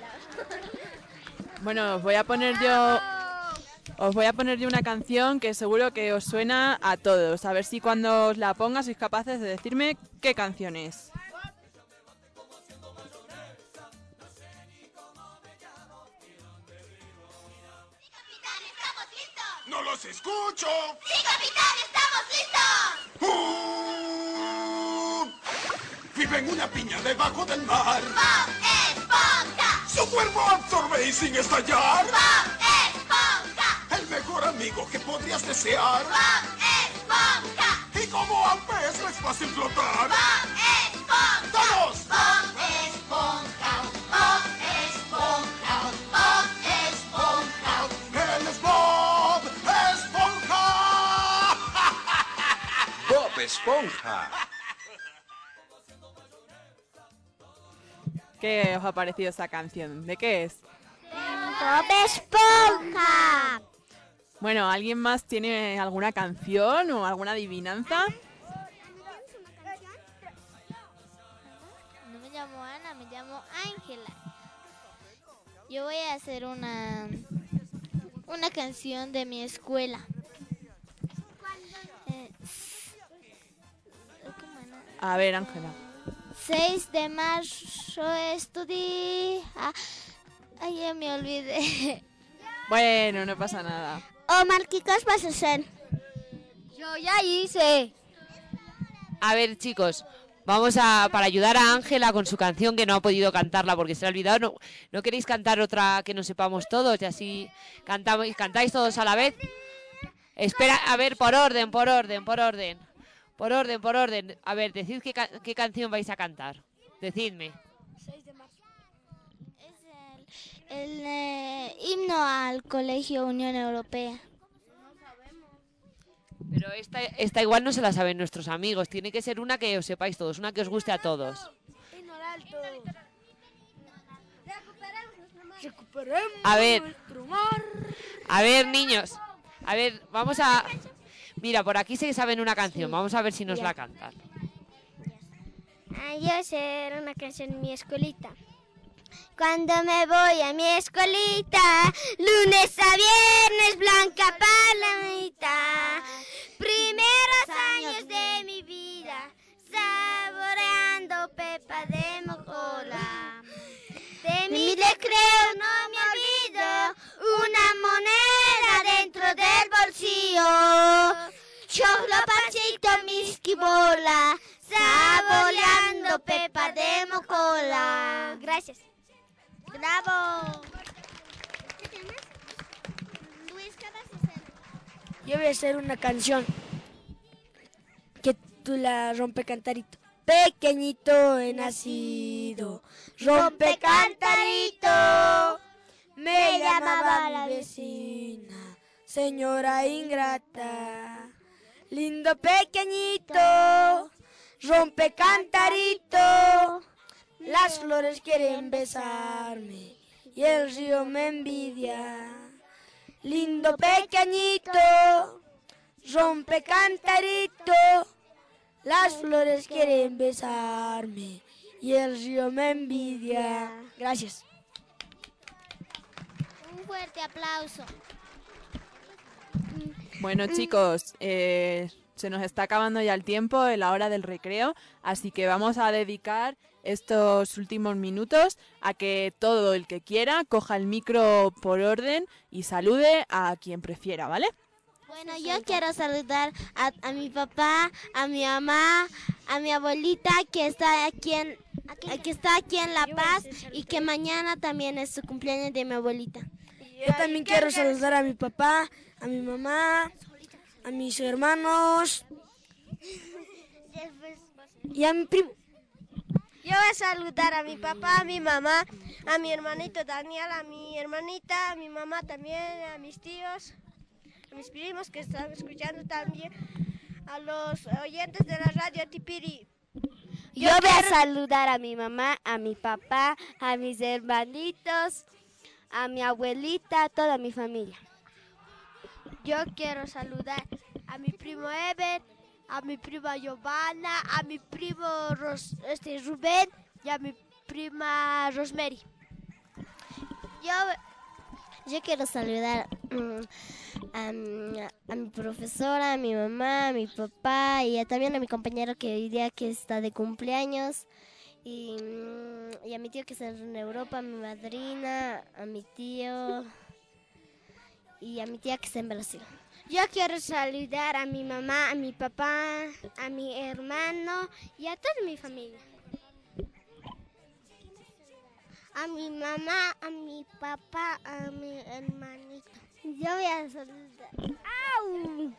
Bueno, os voy a poner yo... Os voy a poner yo una canción que seguro que os suena a todos. A ver si cuando os la ponga sois capaces de decirme qué canción es. ¡No los escucho! ¡Sí, capitán, estamos listos! ¡Uh! Vive en una piña debajo del mar. ¡Bob Esponja! Su cuerpo absorbe y sin estallar. ¡Bob Esponja! El mejor amigo que podrías desear. ¡Bob Esponja! Y como a un pez no es fácil flotar. ¡Bob Esponja! ¡Todos! ¡Bob Esponja! ¡Bob Esponja! ¡Bob Esponja! ¡Él es Bob Esponja! Bob Esponja. ¿Qué os ha parecido esa canción? ¿De qué es? ¡Bob Esponja! Bueno, ¿alguien más tiene alguna canción o alguna adivinanza? No me llamo Ana, me llamo Ángela. Yo voy a hacer una una canción de mi escuela. Eh, A ver, Ángela. seis de marzo estudié. Ah, ay, ya me olvidé. Bueno, no pasa nada. Omar, ¿qué cosas vas a hacer? Yo ya hice. A ver, chicos, vamos a para ayudar a Ángela con su canción que no ha podido cantarla porque se le ha olvidado. ¿No, ¿no queréis cantar otra que nos sepamos todos y así cantamos, cantáis todos a la vez? Espera, a ver, por orden, por orden, por orden. Por orden, por orden. A ver, decid qué, ca- qué canción vais a cantar. Decidme. El eh, himno al Colegio Unión Europea. Pero esta, esta igual no se la saben nuestros amigos. Tiene que ser una que os sepáis todos, una que os guste a todos. Recuperemos A ver. nuestro mar. A ver, niños. A ver, vamos a... Mira, por aquí se saben una canción. Vamos a ver si nos Ya. la cantan. Ah, yo sé una canción en mi escuelita. Cuando me voy a mi escuelita, lunes a viernes, blanca palomita. Primeros años de mi vida, saboreando pepa de mojola. De mi recreo no me olvido, una moneda dentro del bolsillo. Choclo, pasito, misquibola, saboreando pepa de mojola. Gracias. ¡Bravo! Yo voy a hacer una canción que tú la rompe cantarito. Pequeñito he nacido, rompe cantarito. Me llamaba la vecina, señora ingrata. Lindo pequeñito, rompe cantarito. Las flores quieren besarme y el río me envidia. Lindo pequeñito, rompe cantarito. Las flores quieren besarme y el río me envidia. Gracias. Un fuerte aplauso. Bueno, chicos, eh, se nos está acabando ya el tiempo, en la hora del recreo, así que vamos a dedicar estos últimos minutos a que todo el que quiera coja el micro por orden y salude a quien prefiera, ¿vale? Bueno, yo quiero saludar a, a mi papá, a mi mamá, a mi abuelita que está aquí en que está aquí en La Paz y que mañana también es su cumpleaños de mi abuelita. Yo también quiero saludar a mi papá, a mi mamá, a mis hermanos y a mi primo. Yo voy a saludar a mi papá, a mi mamá, a mi hermanito Daniel, a mi hermanita, a mi mamá también, a mis tíos, a mis primos que están escuchando también, a los oyentes de la radio Tipiri. Yo voy a saludar a mi mamá, a mi papá, a mis hermanitos, a mi abuelita, a toda mi familia. Yo quiero saludar a mi primo Ever, a mi prima Giovanna, a mi primo Ros, este, Rubén y a mi prima Rosemary. Yo, yo quiero saludar um, a, mi- a mi profesora, a mi mamá, a mi papá y a- también a mi compañero que hoy día que está de cumpleaños y, mm, y a mi tío que está en Europa, a mi madrina, a mi tío y a mi tía que está en Brasil. Yo quiero saludar a mi mamá, a mi papá, a mi hermano y a toda mi familia. A mi mamá, a mi papá, a mi hermanito. Yo voy a saludar. ¡Au!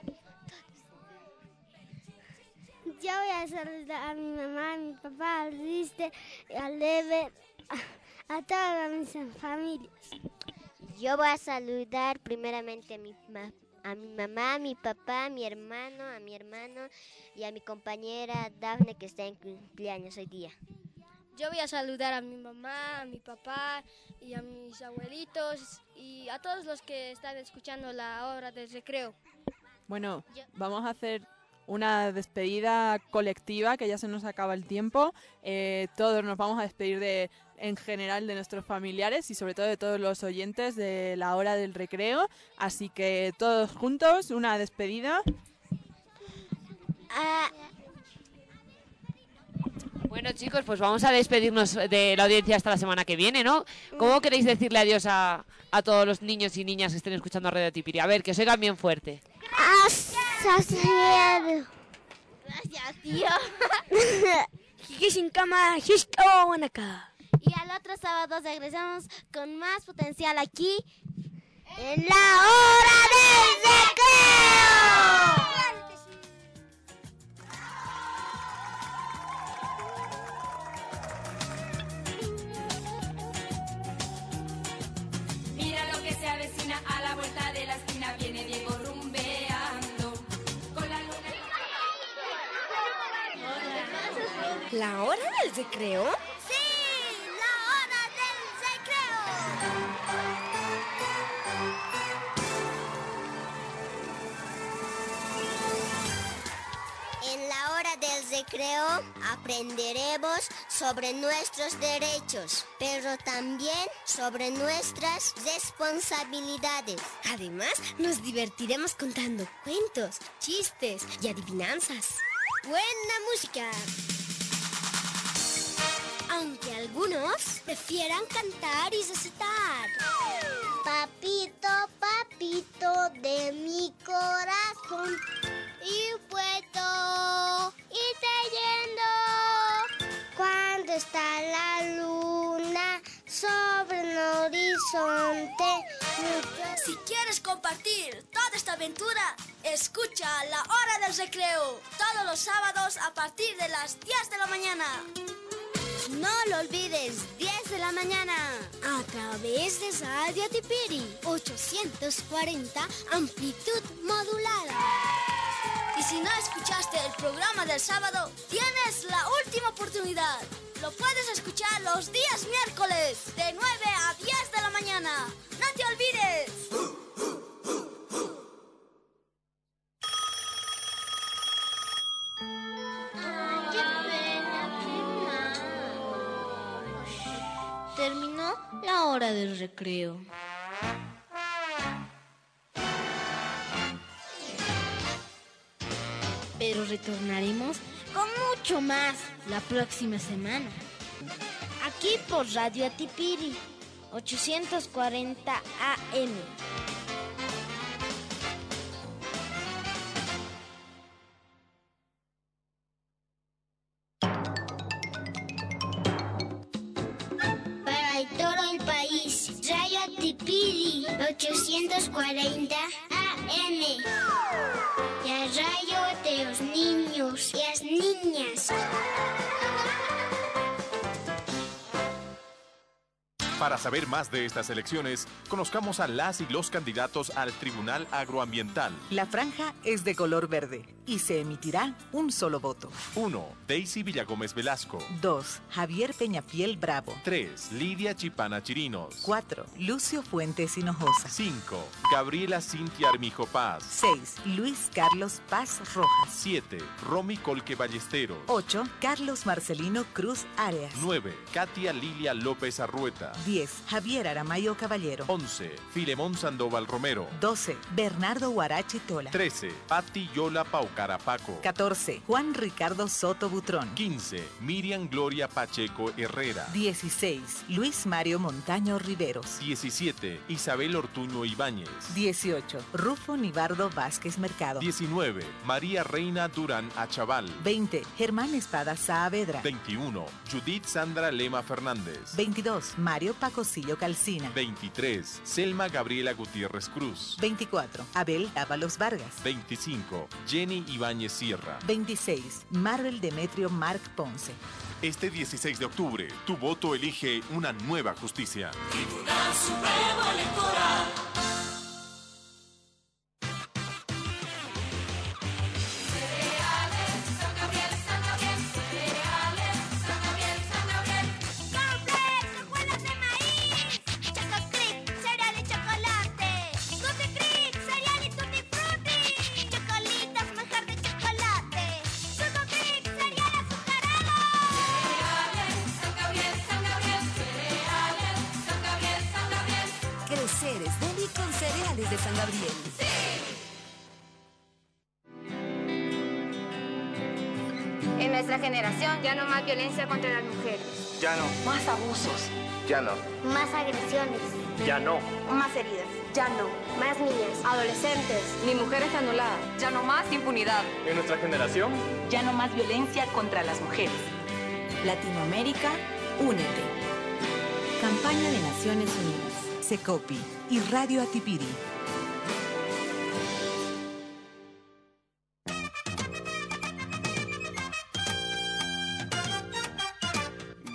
Yo voy a saludar a mi mamá, a mi papá, a Lister, a Lever, a, a todas mis familias. Yo voy a saludar primeramente a mi, ma- a mi mamá, a mi papá, a mi hermano, a mi hermano y a mi compañera Dafne que está en cumpleaños hoy día. Yo voy a saludar a mi mamá, a mi papá y a mis abuelitos y a todos los que están escuchando la hora del recreo. Bueno, vamos a hacer una despedida colectiva, que ya se nos acaba el tiempo. Eh, todos nos vamos a despedir de, en general de nuestros familiares y sobre todo de todos los oyentes de la hora del recreo. Así que todos juntos, una despedida. Bueno, chicos, pues vamos a despedirnos de la audiencia hasta la semana que viene, ¿no? ¿Cómo queréis decirle adiós a, a todos los niños y niñas que estén escuchando Radio Tipiri? A ver, que os oigan bien fuerte. Gracias, tío. sin cama, acá. Y al otro sábado regresamos con más potencial aquí en la hora del recreo. Mira lo que se avecina a la vuelta de la esquina. Viene Diego rumbeando con la luna. ¿La hora del recreo? ¡Sí! ¡La hora del recreo! En la hora del recreo recreo aprenderemos sobre nuestros derechos, pero también sobre nuestras responsabilidades. Además, nos divertiremos contando cuentos, chistes y adivinanzas. Buena música. Aunque algunos prefieran cantar y recitar. Papito, papito de mi corazón, y puedo irte yendo. Cuando está la luna sobre el horizonte. Si quieres compartir toda esta aventura, escucha La Hora del Recreo todos los sábados a partir de las diez de la mañana. No lo olvides, diez de la mañana, a través de Radio Tipiri, ochocientos cuarenta, amplitud modulada. Y si no escuchaste el programa del sábado, tienes la última oportunidad. Lo puedes escuchar los días miércoles, de nueve a diez de la mañana. ¡No te olvides! Terminó la hora del recreo. Pero retornaremos con mucho más la próxima semana. Aquí por Radio Atipiri, ochocientos cuarenta A M. Para todo el país, Radio Atipiri, ochocientos cuarenta A M. La radio de los niños y las niñas. Para saber más de estas elecciones, conozcamos a las y los candidatos al Tribunal Agroambiental. La franja es de color verde y se emitirá un solo voto. uno. Daisy Villagómez Velasco. dos. Javier Peñafiel Bravo. tres. Lidia Chipana Chirinos. cuatro. Lucio Fuentes Hinojosa. cinco. Gabriela Cintia Armijo Paz. seis. Luis Carlos Paz Rojas. siete. Romy Colque Ballesteros. ocho. Carlos Marcelino Cruz Arias. nueve. Katia Lilia López Arrueta. diez. Javier Aramayo Caballero. once. Filemón Sandoval Romero. doce. Bernardo Guarachi Tola. trece. Patti Yola Paucarapaco. catorce. Juan Ricardo Soto Butrón. quince. Miriam Gloria Pacheco Herrera. dieciséis. Luis Mario Montaño Riveros. diecisiete. Isabel Ortuño Ibáñez. dieciocho. Rufo Nibardo Vázquez Mercado. diecinueve. María Reina Durán Achaval. veinte. Germán Espada Saavedra. veintiuno. Judith Sandra Lema Fernández. veintidós. Mario Pacosillo Calcina. veintitrés. Selma Gabriela Gutiérrez Cruz. veinticuatro. Abel Dávalos Vargas. veinticinco. Jenny Ibáñez Sierra. veintiséis. Marvel Demetrio Marc Ponce. Este dieciséis de octubre, tu voto elige una nueva justicia. Tribunal Supremo Electoral. Crecer es deli con cereales de San Gabriel. En nuestra generación ya no más violencia contra las mujeres. Ya no. Más abusos. Ya no. Más agresiones. Ya no. Más heridas. Ya no. Más niñas. Adolescentes. Ni mujeres anuladas. Ya no más impunidad. En nuestra generación. Ya no más violencia contra las mujeres. Latinoamérica, únete. Campaña de Naciones Unidas, Secopi y Radio Atipiri.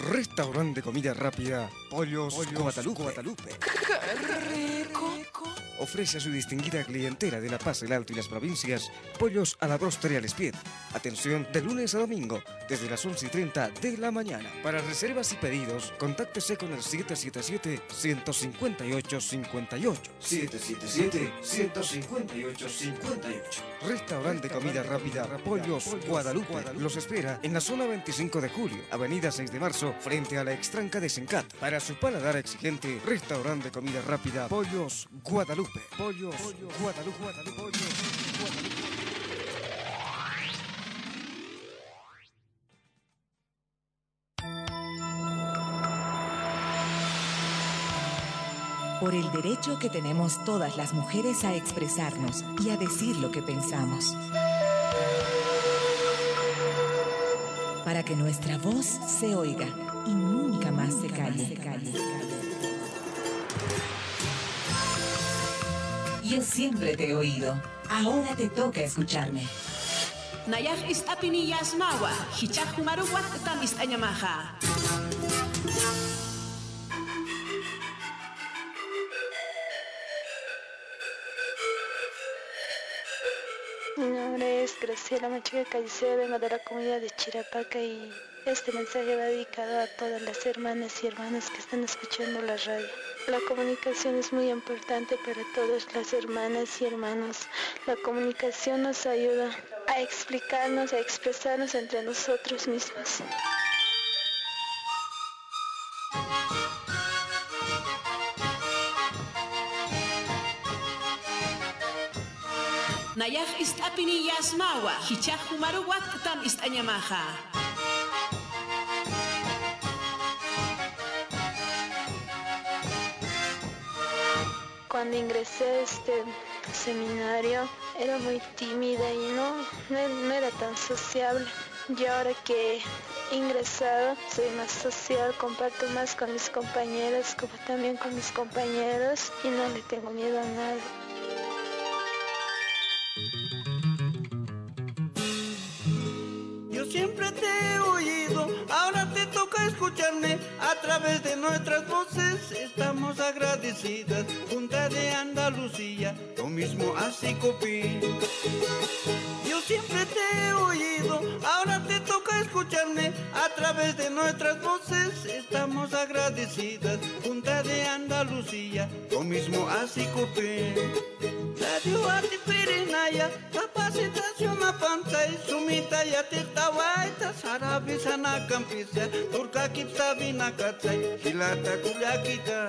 Restaurante de comida rápida, Pollos, Pollos Guadalupe. Guadalupe. ¡Qué rico! ofrece a su distinguida clientela de La Paz, el Alto y las provincias pollos a la brostería Lespied. Atención de lunes a domingo desde las once y treinta de la mañana. Para reservas y pedidos, contáctese con el siete siete siete, uno cinco ocho, cinco ocho. siete siete siete, uno cinco ocho, cinco ocho. Restaurante de comida rápida Pollos Guadalupe los espera en la zona veinticinco de julio, avenida seis de marzo, frente a la extranca de Sencat. Para su paladar exigente, restaurante de comida rápida Pollos Guadalupe. Pollos Guadalupe. Guadalupe. Pollos Guadalupe. Por el derecho que tenemos todas las mujeres a expresarnos y a decir lo que pensamos. Para que nuestra voz se oiga y nunca más se calle. Yo siempre te he oído. Ahora te toca escucharme. Nayaj istapini yasmawa, hichaj humaruwat tam istanyamaja. Mi nombre es Graciela Machuca Caicedo, vengo de la comunidad de Chirapaca y este mensaje va dedicado a todas las hermanas y hermanos que están escuchando la radio. La comunicación es muy importante para todas las hermanas y hermanos. La comunicación nos ayuda a explicarnos, a expresarnos entre nosotros mismos. Nayaj istapini yasmawa, hichaj humaruwat tam istanyamaja. Cuando ingresé a este seminario era muy tímida y no, no, no era tan sociable. Y ahora que he ingresado soy más social, comparto más con mis compañeras como también con mis compañeros y no le tengo miedo a nada. Yo siempre te he oído, ahora te toca escucharme. A través de nuestras voces estamos agradecidas. Junta de Andalucía, lo mismo así copí. Yo siempre te he oído, ahora te toca escucharme. A través de nuestras voces estamos agradecidas. Junta de Andalucía, lo mismo así copí. Radio Atipirinaya, capacitación a panza y sumita y atitawaita, sarabi sana campisia, turca kipsabina katsai, hilata kulyakita.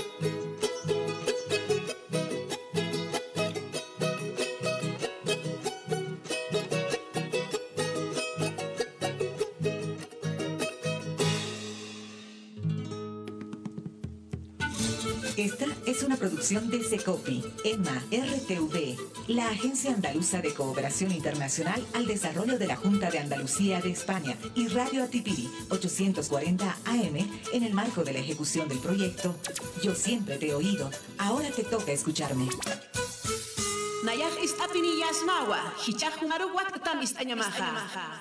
Esta es una producción de Secopi, EMA, R T V, la Agencia Andaluza de Cooperación Internacional al Desarrollo de la Junta de Andalucía de España y Radio Atipiri ochocientos cuarenta A M en el marco de la ejecución del proyecto Yo siempre te he oído, ahora te toca escucharme. Nayaj istapini yasmawa, hichaj humaruwat tam istanyamaja.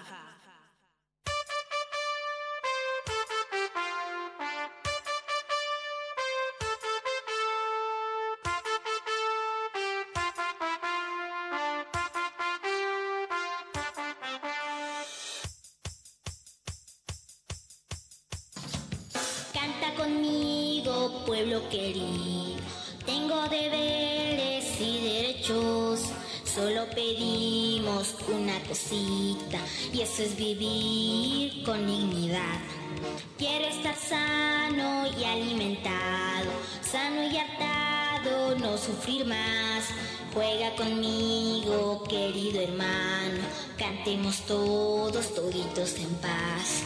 Conmigo, pueblo querido, tengo deberes y derechos, solo pedimos una cosita y eso es vivir con dignidad. Quiero estar sano y alimentado, sano y hartado, no sufrir más. Juega conmigo, querido hermano, cantemos todos, toditos en paz.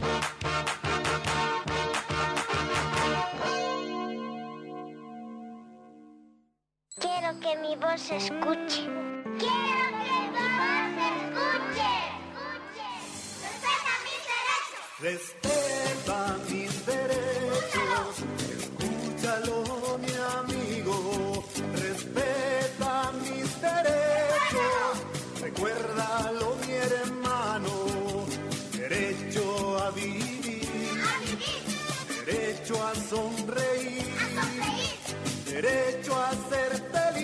Quiero que mi voz se escuche. Quiero que mi voz se escuche. Respeta mis derechos. Escúchalo, mi amigo. Respeta mis derechos. Recuérdalo, mi hermano. Derecho a vivir. A vivir. Derecho a sonreír. A sonreír. Derecho a ser feliz.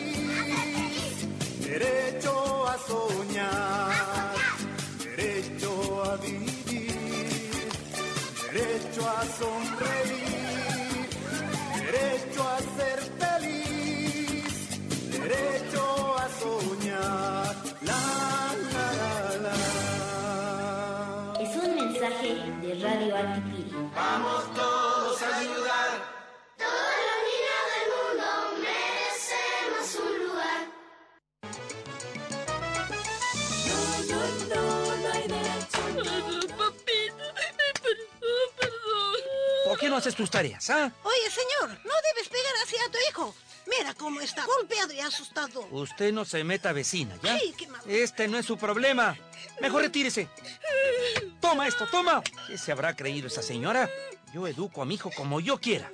no haces tus tareas, ah? Oye, señor, no debes pegar así a tu hijo. Mira cómo está golpeado y asustado. Usted no se meta, vecina, ¿ya? Ay, qué mal. Este no es su problema. Mejor retírese. Toma esto, toma. ¿Qué se habrá creído esa señora? Yo educo a mi hijo como yo quiera.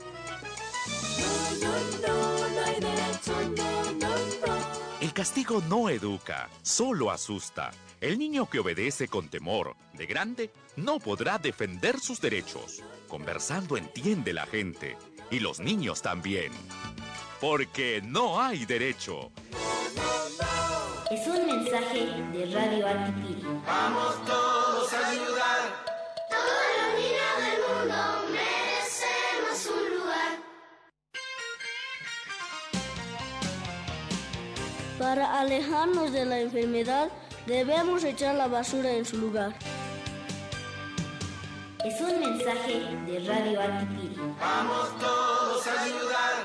El castigo no educa, solo asusta. El niño que obedece con temor, de grande, no podrá defender sus derechos. Conversando entiende la gente, y los niños también. Porque no hay derecho. Es un mensaje de Radio Atipiri. Vamos todos a ayudar. Todos los niños del mundo merecemos un lugar. Para alejarnos de la enfermedad, debemos echar la basura en su lugar. Es un mensaje de Radio Atipiri. Vamos todos a ayudar.